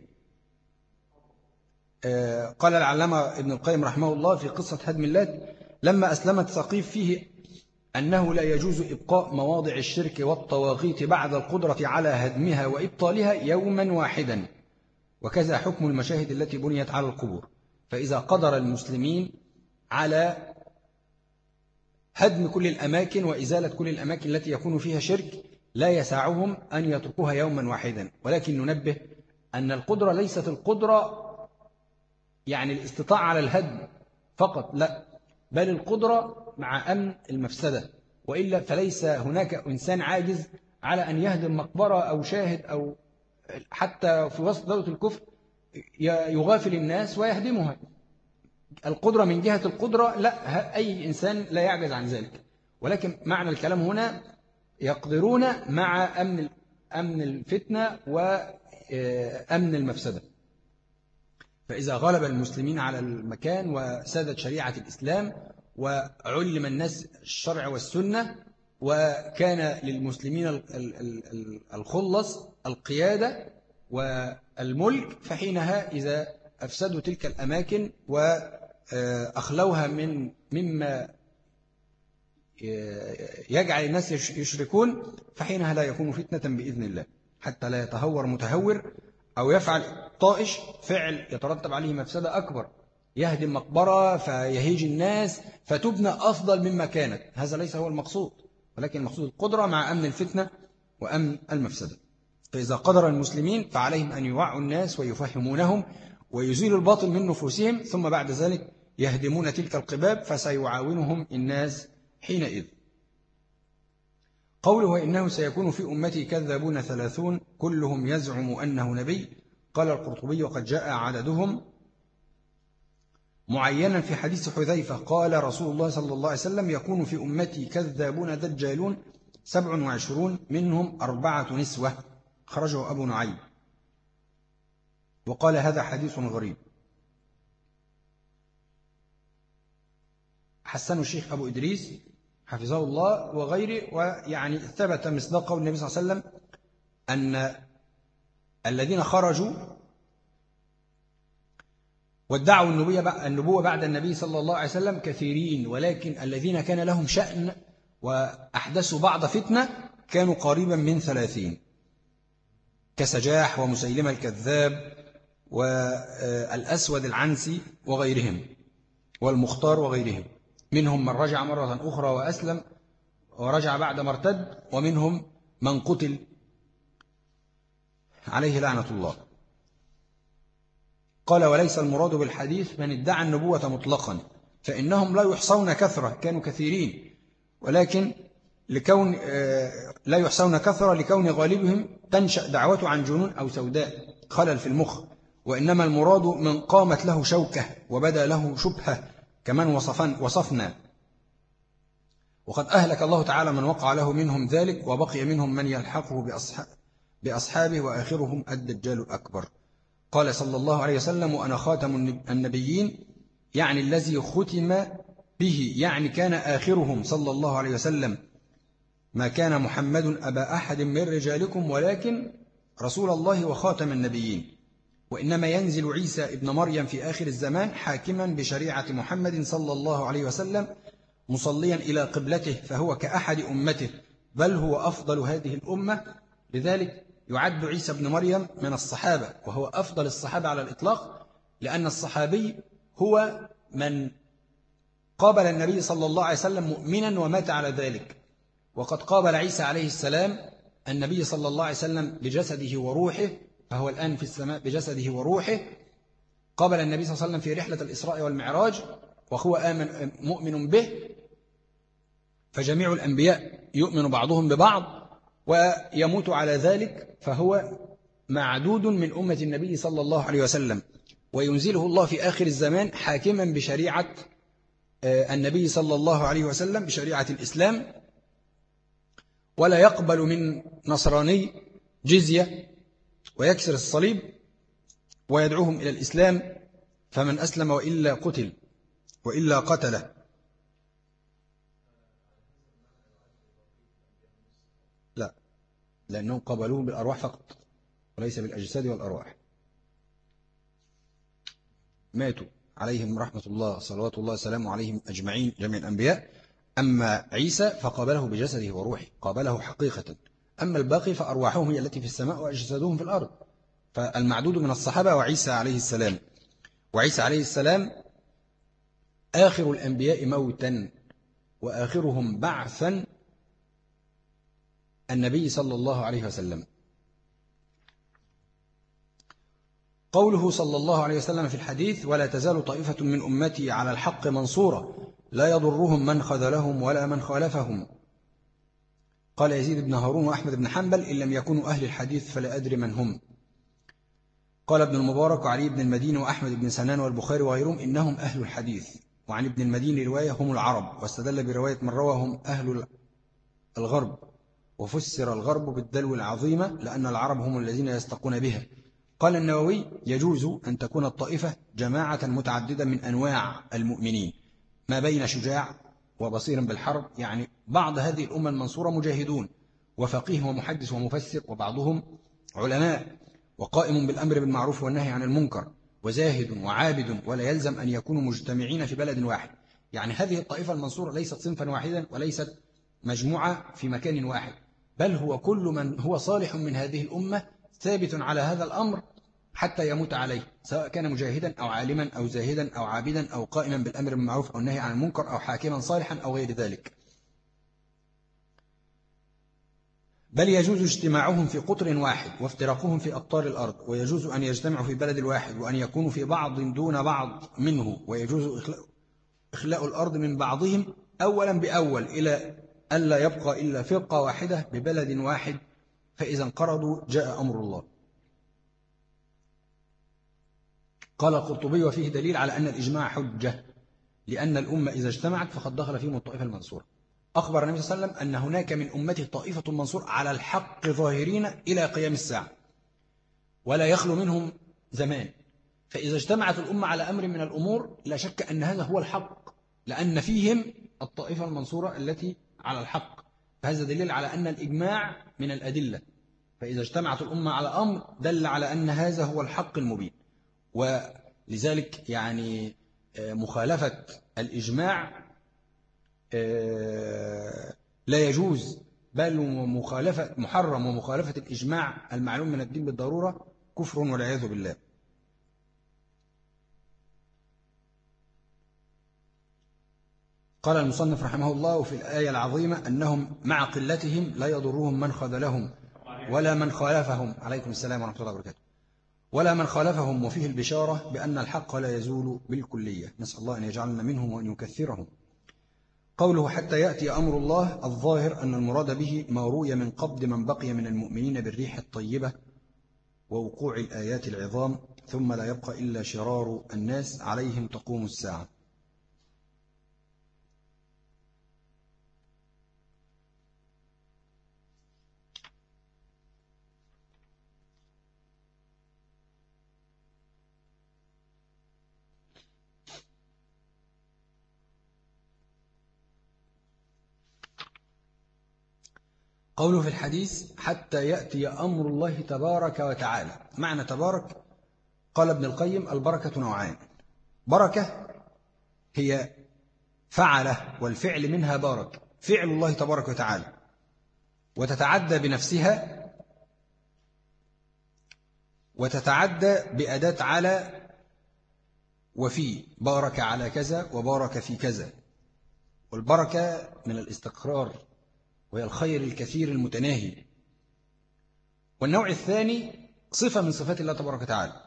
قال العلامة ابن القيم رحمه الله في قصة هدم اللات لما أسلمت ثقيف فيه أنه لا يجوز إبقاء مواضع الشرك والطواغيت بعد القدرة على هدمها وإبطالها يوما واحدا، وكذا حكم المشاهد التي بنيت على القبور. فإذا قدر المسلمين على هدم كل الأماكن وإزالة كل الأماكن التي يكون فيها شرك لا يسعهم أن يتركوها يوما واحدا، ولكن ننبه أن القدرة ليست القدرة يعني الاستطاعة على الهدم فقط، لا، بل القدرة مع أمن المفسدة، وإلا فليس هناك إنسان عاجز على أن يهدم مقبرة أو شاهد أو حتى في وسط دولة الكفر يغافل الناس ويهدمها. القدرة من جهة القدرة لا، أي إنسان لا يعجز عن ذلك، ولكن معنى الكلام هنا يقدرون مع أمن أمن الفتنة وأمن المفسدة. فإذا غلب المسلمين على المكان وسادت شريعة الإسلام وعلم الناس الشرع والسنة وكان للمسلمين الخلص القيادة، والملك، فحينها إذا أفسدوا تلك الأماكن وأخلوها من مما يجعل الناس يشركون، فحينها لا يكون فتنة بإذن الله، حتى لا يتهور متهور أو يفعل طائش فعل يترتب عليه مفسدة أكبر، يهدم مقبرة فيهيج الناس فتبنى أفضل مما كانت. هذا ليس هو المقصود، ولكن المقصود القدرة مع أمن الفتنة وأمن المفسدة. فإذا قدر المسلمين فعليهم أن يوعوا الناس ويفهمونهم ويزيلوا الباطل من نفوسهم، ثم بعد ذلك يهدمون تلك القباب، فسيعاونهم الناس حينئذ. قوله وإنه سيكون في أمتي كذابون ثلاثون كلهم يزعم أنه نبي. قال القرطبي وقد جاء عددهم معينا في حديث حذيفة قال رسول الله صلى الله عليه وسلم يكون في أمتي كذابون دجالون سبع وعشرون منهم أربعة نسوة، خرجه أبو نعيم، وقال هذا حديث غريب. حسن الشيخ أبو إدريس حفظه الله وغيره، ويعني ثبت مصداق قول النبي صلى الله عليه وسلم أن الذين خرجوا وادعوا النبوة بعد النبي صلى الله عليه وسلم كثيرين، ولكن الذين كان لهم شأن وأحدثوا بعض فتنة كانوا قريبا من ثلاثين، كسجاح ومسيلمة الكذاب والأسود العنسي وغيرهم والمختار وغيرهم. منهم من رجع مرة أخرى وأسلم ورجع بعد ما ارتد، ومنهم من قتل عليه لعنة الله. قال وليس المراد بالحديث من ادعى النبوة مطلقا، فإنهم لا يحصون كثرة، كانوا كثيرين، ولكن لكون لا يحصون كثرة لكون غالبهم تنشأ دعوته عن جنون أو سوداء خلل في المخ، وإنما المراد من قامت له شوكة وبدا له شبهة كمان وصفن وصفنا. وقد أهلك الله تعالى من وقع له منهم ذلك، وبقي منهم من يلحقه بأصحاب بأصحابه وآخرهم الدجال الأكبر. قال صلى الله عليه وسلم وأنا خاتم النبيين، يعني الذي ختم به، يعني كان آخرهم صلى الله عليه وسلم ما كان محمد أبا أحد من رجالكم ولكن رسول الله وخاتم النبيين، وإنما ينزل عيسى ابن مريم في آخر الزمان حاكما بشريعة محمد صلى الله عليه وسلم مصليا إلى قبلته، فهو كأحد أمته بل هو أفضل هذه الأمة. لذلك يعد عيسى ابن مريم من الصحابة، وهو أفضل الصحابة على الإطلاق، لأن الصحابي هو من قابل النبي صلى الله عليه وسلم مؤمنا ومات على ذلك. وقد قابل عيسى عليه السلام النبي صلى الله عليه وسلم بجسده وروحه، فهو الآن في السماء بجسده وروحه. قابل النبي صلى الله عليه وسلم في رحلة الإسراء والمعراج وهو آمن مؤمن به، فجميع الأنبياء يؤمن بعضهم ببعض ويموت على ذلك، فهو معدود من أمة النبي صلى الله عليه وسلم، وينزله الله في آخر الزمان حاكما بشريعة النبي صلى الله عليه وسلم، بشريعة الإسلام، ولا يقبل من نصراني جزية ويكسر الصليب ويدعوهم إلى الإسلام، فمن أسلم وإلا قتل وإلا قتله. لا، لأنهم قبلوهم بالأرواح فقط وليس بالأجساد والأرواح. ماتوا عليهم رحمة الله صلوات الله وسلامه عليهم أجمعين جميع الأنبياء. أما عيسى فقابله بجسده وروحه، قابله حقيقة. أما الباقي فأرواحهم هي التي في السماء وأجسادهم في الأرض. فالمعدود من الصحابة وعيسى عليه السلام. وعيسى عليه السلام آخر الأنبياء موتا وآخرهم بعثا النبي صلى الله عليه وسلم. قوله صلى الله عليه وسلم في الحديث ولا تزال طائفة من أمتي على الحق منصورة لا يضرهم من خذلهم ولا من خالفهم. قال يزيد بن هارون وأحمد بن حنبل إن لم يكونوا أهل الحديث فلا أدري من هم. قال ابن المبارك وعلي بن المديني وأحمد بن سنان والبخاري وغيرهم إنهم أهل الحديث. وعن ابن المديني رواية هم العرب، واستدل برواية من روى هم أهل الغرب، وفسر الغرب بالدلو العظيمة لأن العرب هم الذين يستقون بها. قال النووي يجوز أن تكون الطائفة جماعة متعددة من أنواع المؤمنين ما بين شجاع وبصير بالحرب، يعني بعض هذه الأمة المنصورة مجاهدون وفقيه ومحدث ومفسر، وبعضهم علماء، وقائم بالأمر بالمعروف والنهي عن المنكر وزاهد وعابد، ولا يلزم أن يكونوا مجتمعين في بلد واحد. يعني هذه الطائفة المنصورة ليست صنفا واحدا وليست مجموعة في مكان واحد، بل هو كل من هو صالح من هذه الأمة ثابت على هذا الأمر حتى يموت عليه، سواء كان مجاهدا أو عالما أو زاهدا أو عابدا أو قائما بالأمر بالمعروف أو النهي عن المنكر أو حاكما صالحا أو غير ذلك. بل يجوز اجتماعهم في قطر واحد وافتراقهم في أقطار الأرض، ويجوز أن يجتمعوا في بلد واحد وأن يكونوا في بعض دون بعض منه، ويجوز إخلاء الأرض من بعضهم أولا بأول إلى ألا يبقى إلا فرقة واحدة ببلد واحد، فإذا انقرضوا جاء أمر الله. قال القرطبي وفيه دليل على أن الإجماع حجة، لأن الأمة إذا اجتمعت فقد دخل فيهم الطائفة المنصورة. أخبر النبي صلى الله عليه وسلم أن هناك من أمته طائفة منصور على الحق ظاهرين إلى قيام الساعة، ولا يخلو منهم زمان. فإذا اجتمعت الأمة على أمر من الأمور لا شك أن هذا هو الحق، لأن فيهم الطائفة المنصورة التي على الحق. فهذا دليل على أن الإجماع من الأدلة، فإذا اجتمعت الأمة على أمر دل على أن هذا هو الحق المبين. ولذلك يعني مخالفة الإجماع لا يجوز، بل مخالفة محرم، ومخالفة الإجماع المعلوم من الدين بالضرورة كفر والعياذ بالله. قال المصنف رحمه الله في الآية العظيمة أنهم مع قلتهم لا يضرهم من خذلهم ولا من خالفهم، عليكم السلام ورحمة الله وبركاته، ولا من خالفهم، وفيه البشارة بأن الحق لا يزول بالكلية. نسأل الله أن يجعلنا منهم وأن يكثرهم. قوله حتى يأتي أمر الله، الظاهر أن المراد به ما روي من قبض من بقي من المؤمنين بالريح الطيبة ووقوع الآيات العظام، ثم لا يبقى إلا شرار الناس عليهم تقوم الساعة. قوله في الحديث حتى يأتي أمر الله تبارك وتعالى، معنى تبارك قال ابن القيم البركة نوعان: بركة هي فعله والفعل منها بارك، فعل الله تبارك وتعالى، وتتعدى بنفسها وتتعدى بأداة على وفي، بارك على كذا وبارك في كذا. والبركة من الاستقرار وهي الخير الكثير المتناهي. والنوع الثاني صفة من صفات الله تبارك وتعالى،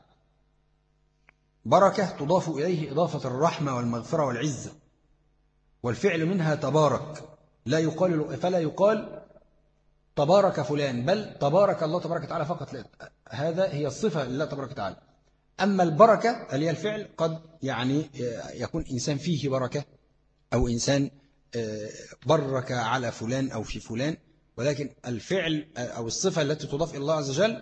بركة تضاف إليه إضافة الرحمة والمغفرة والعزة، والفعل منها تبارك، لا يقال فلا يقال تبارك فلان، بل تبارك الله تبارك وتعالى فقط. هذا هي الصفة لله تبارك وتعالى. أما البركة اللي هي الفعل، قد يعني يكون إنسان فيه بركة أو إنسان برك على فلان أو في فلان، ولكن الفعل أو الصفة التي تضاف إلى الله عز وجل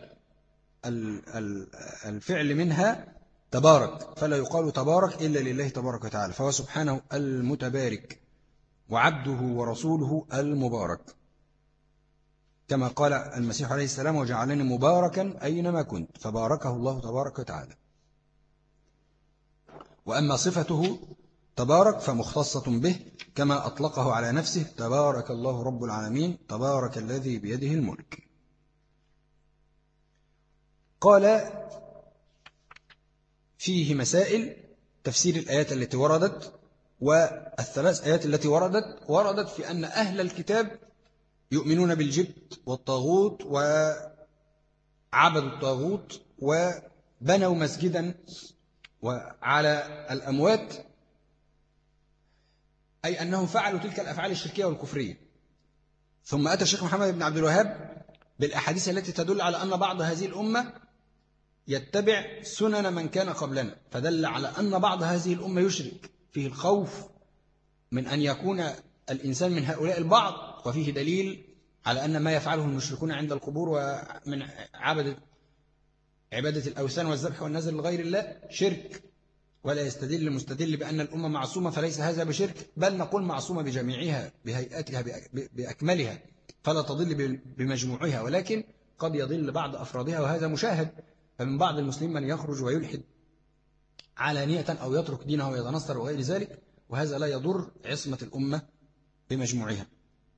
الفعل منها تبارك، فلا يقال تبارك إلا لله تبارك وتعالى، فهو سبحانه المتبارك وعبده ورسوله المبارك، كما قال المسيح عليه السلام وجعلني مباركا أينما كنت، فباركه الله تبارك وتعالى. وأما صفته تبارك فمختصة به كما أطلقه على نفسه: تبارك الله رب العالمين، تبارك الذي بيده الملك. قال فيه مسائل تفسير الآيات التي وردت، والثلاث آيات التي وردت وردت في أن أهل الكتاب يؤمنون بالجبت والطاغوت وعبدوا الطاغوت وبنوا مسجدا وعلى الأموات، أي أنهم فعلوا تلك الأفعال الشركية والكفرية. ثم أتى الشيخ محمد بن عبد الوهاب بالأحاديث التي تدل على أن بعض هذه الأمة يتبع سنن من كان قبلنا، فدل على أن بعض هذه الأمة يشرك، فيه الخوف من أن يكون الإنسان من هؤلاء البعض، وفيه دليل على أن ما يفعله المشركون عند القبور ومن عبادة عبادة الأوثان والذبح والنذر لغير الله شرك، ولا يستدل المستدل بأن الأمة معصومة فليس هذا بشرك، بل نقول معصومة بجميعها بهيئتها بأكملها، فلا تضل بمجموعها، ولكن قد يضل بعض أفرادها، وهذا مشاهد فمن بعض المسلمين من يخرج ويلحد علانية أو يترك دينه ويتنصر وغير ذلك، وهذا لا يضر عصمة الأمة بمجموعها.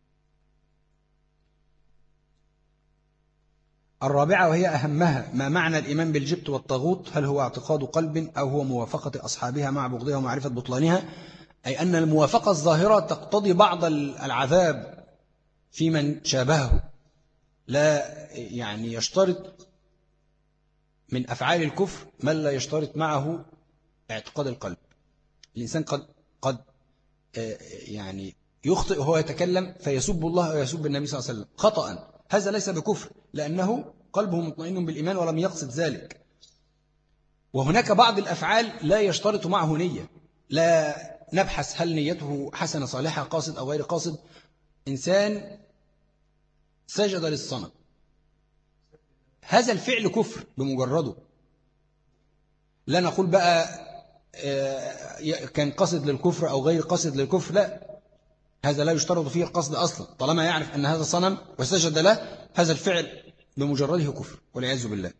الرابعة وهي أهمها: ما معنى الإيمان بالجبت والطاغوت؟ هل هو اعتقاد قلب أو هو موافقة أصحابها مع بغضها ومعرفة بطلانها؟ أي أن الموافقة الظاهرة تقتضي بعض العذاب في من شابهه، لا يعني يشترط من أفعال الكفر من لا يشترط معه اعتقاد القلب. الإنسان قد قد يعني يخطئ وهو يتكلم فيسب الله ويسب النبي صلى الله عليه وسلم خطأ، هذا ليس بكفر لأنه قلبه مطمئن بالإيمان ولم يقصد ذلك. وهناك بعض الأفعال لا يشترط معه نية، لا نبحث هل نيته حسنة صالحة قاصد أو غير قاصد. إنسان سجد للصنم، هذا الفعل كفر بمجرده، لا نقول بقى كان قصد للكفر أو غير قصد للكفر، لا، هذا لا يشترط فيه القصد أصلا، طالما يعرف أن هذا صنم وسجد له، هذا الفعل بمجرده كفر والعياذ بالله.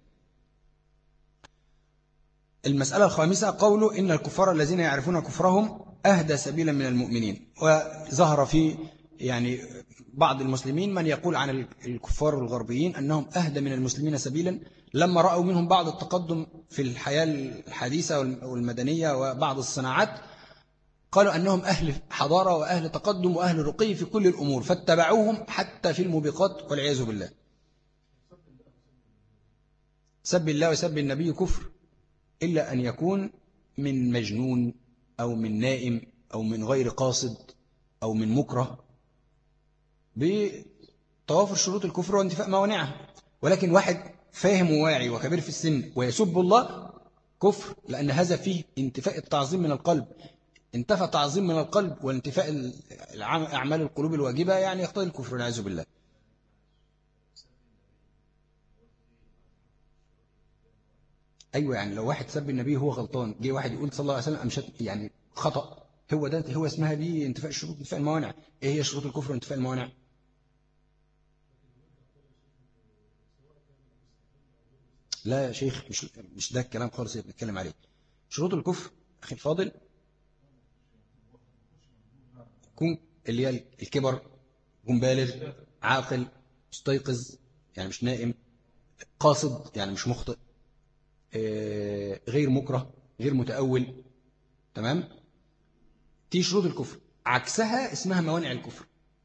المسألة الخامسة قوله إن الكفار الذين يعرفون كفرهم أهدى سبيلا من المؤمنين. وظهر في يعني بعض المسلمين من يقول عن الكفار الغربيين أنهم أهدى من المسلمين سبيلا، لما رأوا منهم بعض التقدم في الحياة الحديثة والمدنية وبعض الصناعات، قالوا أنهم أهل حضارة وأهل تقدم وأهل رقي في كل الأمور، فاتبعوهم حتى في الموبقات والعياذ بالله. سب الله وسب النبي كفر إلا أن يكون من مجنون أو من نائم أو من غير قاصد أو من مكره بتوافر شروط الكفر وانتفاء موانعها. ولكن واحد فاهم وواعي وكبير في السن ويسب الله كفر، لأن هذا فيه انتفاء التعظيم من القلب. انتفى تعظيم من القلب وانتفاء أعمال القلوب الواجبة يعني يقتضي الكفر والعياذ بالله. أيوة، يعني لو واحد سب النبي هو غلطان، جه واحد يقول صلى الله عليه وسلم أمشت يعني خطأ، هو ده هو اسمها دي انتفاء الشروط انتفاء الموانع. إيه هي شروط الكفر وانتفاء الموانع؟ لا يا شيخ، مش مش ده الكلام خالص اللي بنتكلم عليه. شروط الكفر أخي الفاضل يكون اللي هي الكبر، يكون بالغ عاقل مستيقظ يعني مش نائم، قاصد يعني مش مخطئ، غير مكره غير متأول. تمام، دي شروط الكفر، عكسها اسمها موانع الكفر.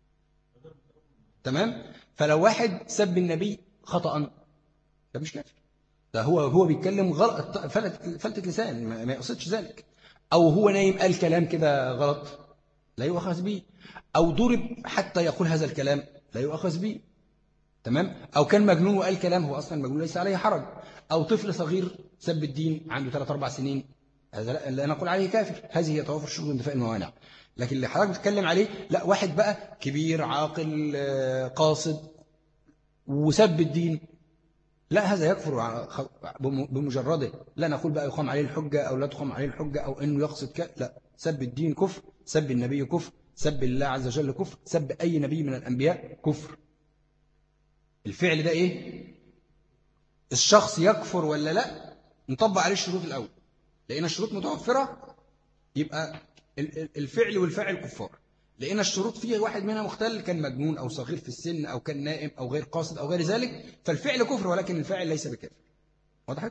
تمام، فلو واحد سب النبي خطأ ده مش كافر، ده هو هو بيتكلم غلط، فلتة لسان ما يقصدش ذلك، أو هو نايم قال كلام كده غلط لا يؤخذ به، أو ضرب حتى يقول هذا الكلام لا يؤخذ به. تمام، أو كان مجنون وقال كلام هو أصلا مجنون ليس عليه حرج، أو طفل صغير سب الدين عنده ثلاث أربع سنين، هذا لا نقول عليه كافر. هذه هي توافر شروط انتفاء الموانع. لكن اللي حضرتك بتتكلم عليه لا، واحد بقى كبير عاقل قاصد وسب الدين، لا، هذا يكفر بمجرده، لا نقول بقى يقام عليه الحجة أو لا تقام عليه الحجة أو إنه يقصد ك... لا، سب الدين كفر، سب النبي كفر، سب الله عز وجل كفر، سب أي نبي من الأنبياء كفر. الفعل ده إيه؟ الشخص يكفر ولا لا؟ نطبق عليه الشروط الأول، لأن الشروط متوفرة يبقى الفعل والفاعل كفار. لأن الشروط فيها واحد منها مختل، كان مجنون أو صغير في السن أو كان نائم أو غير قاصد أو غير ذلك، فالفعل كفر ولكن الفاعل ليس بكافر. وضحت؟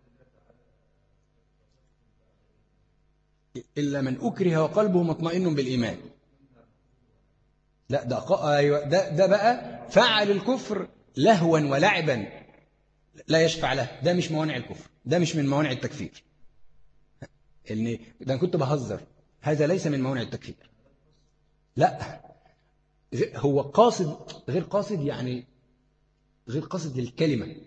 إلا من أكره وقلبه مطمئن بالإيمان. لا، ده أيوة ده ده بقى فعل الكفر لهوا ولعبا لا يشفع له، ده مش موانع الكفر، ده مش من موانع التكفير. إن ده أنا كنت بهزر، هذا ليس من موانع التكفير. لا، هو قاصد غير قاصد، يعني غير قاصد للكلمة،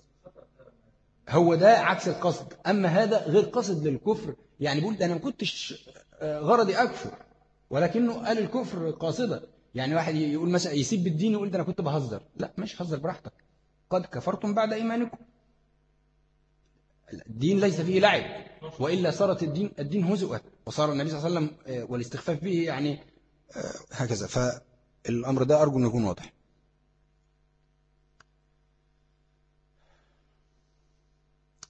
هو ده عكس القصد. أما هذا غير قاصد للكفر، يعني بيقول ده أنا ما كنتش غرضي أكفر ولكنه قال الكفر قاصدة. يعني واحد يقول مثلا يسيب الدين يقول ده أنا كنت بهزر، لا، مش هزر براحتك، قد كفرتم بعد إيمانكم. الدين ليس فيه لعب، وإلا صارت الدين الدين هزؤة، وصار النبي صلى الله عليه وسلم والاستخفاف به يعني هكذا. فالأمر ده أرجو أن يكون واضح.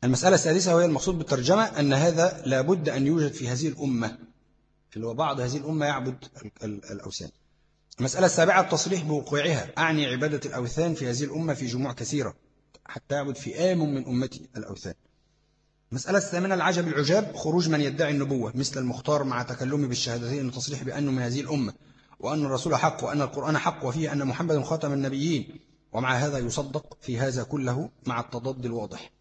المسألة السادسة وهي المقصود بالترجمة أن هذا لابد أن يوجد في هذه الأمة، اللي هو بعض هذه الأمة يعبد الأوثان. المسألة السابعة التصريح بوقوعها، أعني عبادة الأوثان في هذه الأمة في جموع كثيرة حتى يعبد فئام من أمتي الأوثان. المسألة الثامنة العجب العجاب، خروج من يدعي النبوة مثل المختار مع تكلمه بالشهادتين والتصريح بأنه من هذه الأمة وأن الرسول حق وأن القرآن حق وفيه أن محمد خاتم النبيين، ومع هذا يصدق في هذا كله مع التضاد الواضح.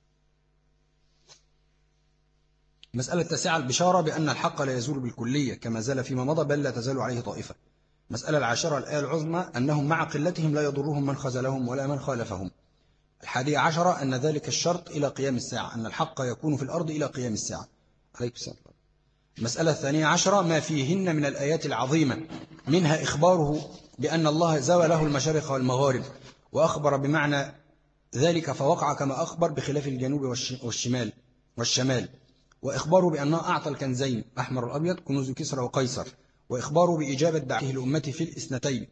مسألة التاسعة البشارة بأن الحق لا يزول بالكلية كما زال فيما مضى بل لا تزال عليه طائفة. مسألة العاشرة الآية العظمى أنهم مع قلتهم لا يضرهم من خذلهم ولا من خالفهم. الحادية عشرة أن ذلك الشرط إلى قيام الساعة، أن الحق يكون في الأرض إلى قيام الساعة. عليكم السلام. المسألة الثانية عشرة ما فيهن من الآيات العظيمة، منها إخباره بأن الله زوى له المشارق والمغارب، وأخبر بمعنى ذلك فوقع كما أخبر بخلاف الجنوب والشمال والشمال، وإخباره بأنه أعطى الكنزين أحمر والأبيض كنوز كسرى وقيصر، وإخباره بإجابة دعوته لأمته في الإثنتين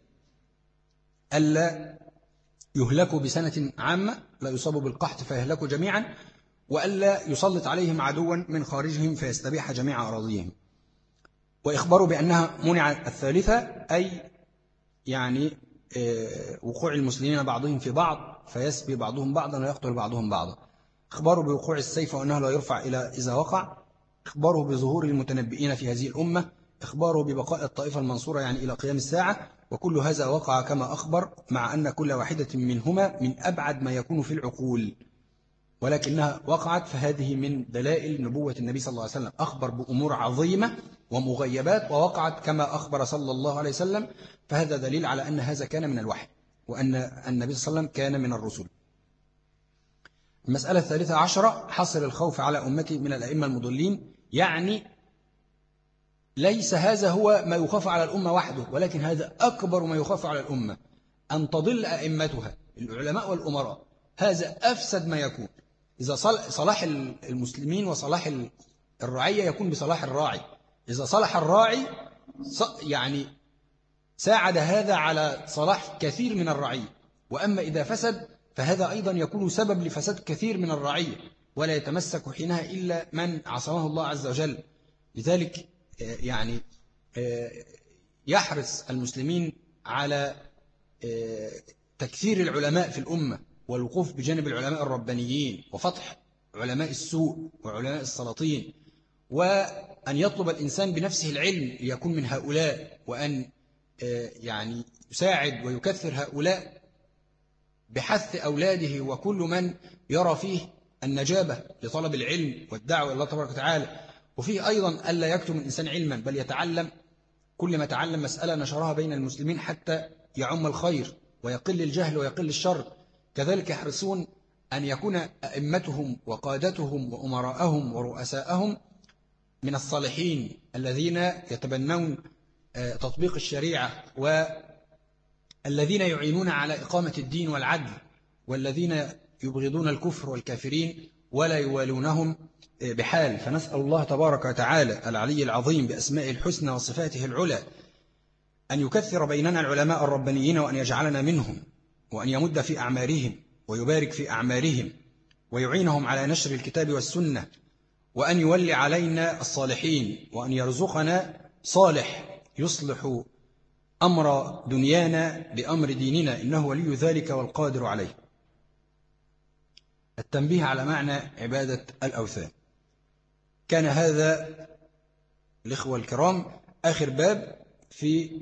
ألا يهلكوا بسنة عامة لا يصابوا بالقحط فيهلكوا جميعا، وألا يسلط عليهم عدوا من خارجهم فيستبيح جميع أراضيهم، وإخباره بأنها منع الثالثة أي يعني وقوع المسلمين بعضهم في بعض فيسبي بعضهم بعضا ويقتل بعضهم بعضا. إخباره بوقوع السيف وأنه لا يرفع إلى إذا وقع. إخباره بظهور المتنبئين في هذه الأمة. إخباره ببقاء الطائفة المنصورة يعني إلى قيام الساعة. وكل هذا وقع كما أخبر، مع أن كل واحدة منهما من أبعد ما يكون في العقول، ولكنها وقعت، فهذه من دلائل نبوة النبي صلى الله عليه وسلم. أخبر بأمور عظيمة ومغيبات ووقعت كما أخبر صلى الله عليه وسلم، فهذا دليل على أن هذا كان من الوحي وأن النبي صلى الله عليه وسلم كان من الرسل. المسألة الثالثة عشرة حصر الخوف على أمتي من الأئمة المضلين، يعني ليس هذا هو ما يخاف على الأمة وحده، ولكن هذا أكبر ما يخاف على الأمة، أن تضل أئمتها العلماء والأمراء. هذا أفسد ما يكون. إذا صلاح المسلمين وصلاح الرعية يكون بصلاح الراعي، إذا صلح الراعي يعني ساعد هذا على صلاح كثير من الرعية، وأما إذا فسد فهذا أيضا يكون سبب لفساد كثير من الرعية، ولا يتمسك حينها إلا من عصمه الله عز وجل. لذلك يعني يحرص المسلمين على تكثير العلماء في الأمة والوقوف بجانب العلماء الربانيين وفتح علماء السوء وعلماء السلاطين، وأن يطلب الإنسان بنفسه العلم ليكون من هؤلاء، وأن يعني يساعد ويكثر هؤلاء بحث أولاده وكل من يرى فيه النجابة لطلب العلم والدعوة إلى الله تبارك وتعالى. وفيه أيضا ألا يكتم الإنسان علما بل يتعلم، كل ما تعلم مسألة نشرها بين المسلمين حتى يعم الخير ويقل الجهل ويقل الشر. كذلك يحرصون أن يكون أئمتهم وقادتهم وأمراءهم ورؤساءهم من الصالحين الذين يتبنون تطبيق الشريعة والذين يعينون على إقامة الدين والعدل، والذين يبغضون الكفر والكافرين ولا يوالونهم بحال. فنسأل الله تبارك وتعالى العلي العظيم بأسمائه الحسنى وصفاته العلى أن يكثر بيننا العلماء الربانيين وأن يجعلنا منهم، وأن يمد في أعمارهم ويبارك في أعمارهم ويعينهم على نشر الكتاب والسنة، وأن يولي علينا الصالحين، وأن يرزقنا صالح يصلح أمر دنيانا بأمر ديننا، إنه ولي ذلك والقادر عليه. التنبيه على معنى عبادة الأوثان. كان هذا الإخوة الكرام آخر باب في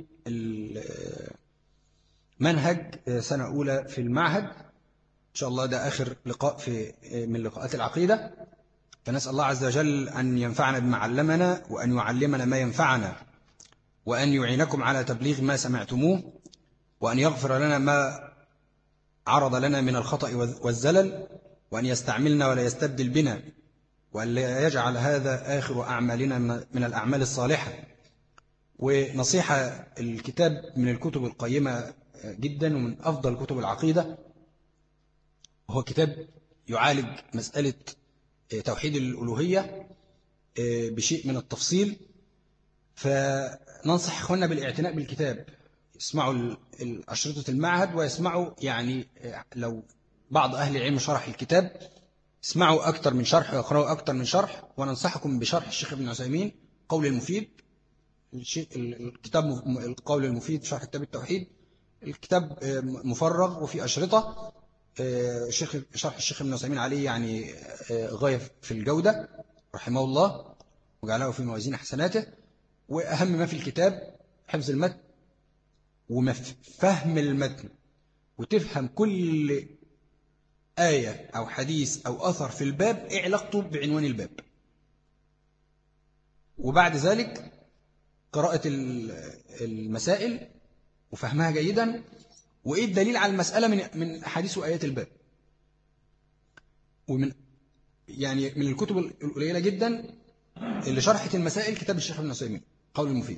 منهج سنة أولى في المعهد، إن شاء الله ده آخر لقاء في من لقاءات العقيدة. فنسأل الله عز وجل أن ينفعنا بما علمنا، وأن يعلمنا ما ينفعنا، وأن يعينكم على تبليغ ما سمعتموه، وأن يغفر لنا ما عرض لنا من الخطأ والزلل، وأن يستعملنا ولا يستبدل بنا، وأن لا يجعل هذا آخر أعمالنا من الأعمال الصالحة. ونصيحة، الكتاب من الكتب القيمة جدا ومن أفضل كتب العقيدة، وهو كتاب يعالج مسألة توحيد الألوهية بشيء من التفصيل، فننصح إخواننا بالاعتناء بالكتاب. يسمعوا الأشرطة المعهد ويسمعوا يعني لو بعض أهل العلم شرح الكتاب اسمعوا أكتر من شرح واقرأوا أكتر من شرح، وننصحكم بشرح الشيخ ابن عثيمين قول المفيد، الكتاب القول المفيد شرح كتاب التوحيد. الكتاب مفرغ وفي أشرطة، الشيخ شرح الشيخ ابن عثيمين عليه يعني غاية في الجودة رحمه الله وجعله في موازين حسناته. وأهم ما في الكتاب حفظ المتن وفهم المتن، وتفهم كل آية أو حديث أو أثر في الباب إيه علاقته بعنوان الباب. وبعد ذلك قراءة المسائل وفهمها جيدا، وإيه الدليل على المسألة من من أحاديث وآيات الباب. ومن يعني من الكتب القليلة جدا اللي شرحت المسائل كتاب الشيخ ابن عثيمين قول المفيد،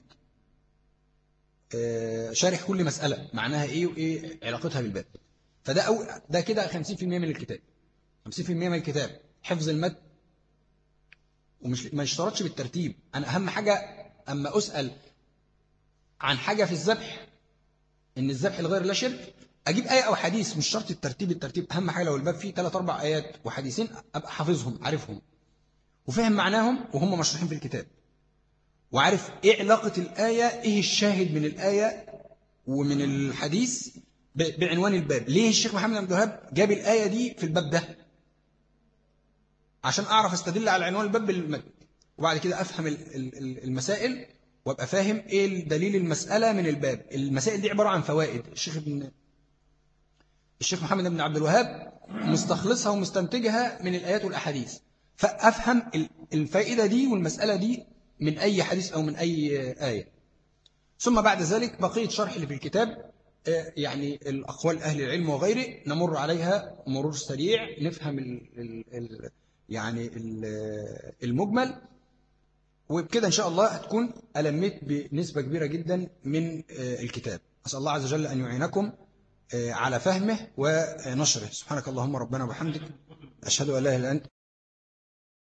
شارح كل مسألة معناها إيه وإيه علاقتها بالباب. فده أو ده كده خمسين بالمئة من الكتاب، خمسين بالمئة من الكتاب حفظ المتن. ومش ما يشترطش بالترتيب. أنا أهم حاجة أما أسأل عن حاجة في الذبح إن الذبح لغير لا شرك، أجيب آية أو حديث، مش شرط الترتيب. الترتيب أهم حاجة لو الباب فيه ثلاث أربع آيات وحديثين أبقى حافظهم عارفهم وفهم معناهم وهم مشروحين في الكتاب، وعارف إيه علاقة الآية، إيه الشاهد من الآية ومن الحديث بعنوان الباب. ليه الشيخ محمد بن عبد الوهاب جاب الآية دي في الباب ده؟ عشان أعرف استدل على عنوان الباب بالمتن، وبعد كده أفهم المسائل وابقى فاهم إيه دليل المسألة من الباب. المسائل دي عبارة عن فوائد الشيخ ابن الشيخ محمد بن عبد الوهاب مستخلصها ومستنتجها من الآيات والأحاديث، فأفهم الفائدة دي والمسألة دي من أي حديث أو من أي آية. ثم بعد ذلك بقية شرح اللي في الكتاب يعني الأقوال أهل العلم وغيره نمر عليها مرور سريع، نفهم ال ال ال يعني ال المجمل، وبكده إن شاء الله هتكون ألمت بنسبة كبيرة جدا من الكتاب. أسأل الله عز وجل أن يعينكم على فهمه ونشره. سبحانك اللهم ربنا وبحمدك، أشهد أن لا إله إلا أنت.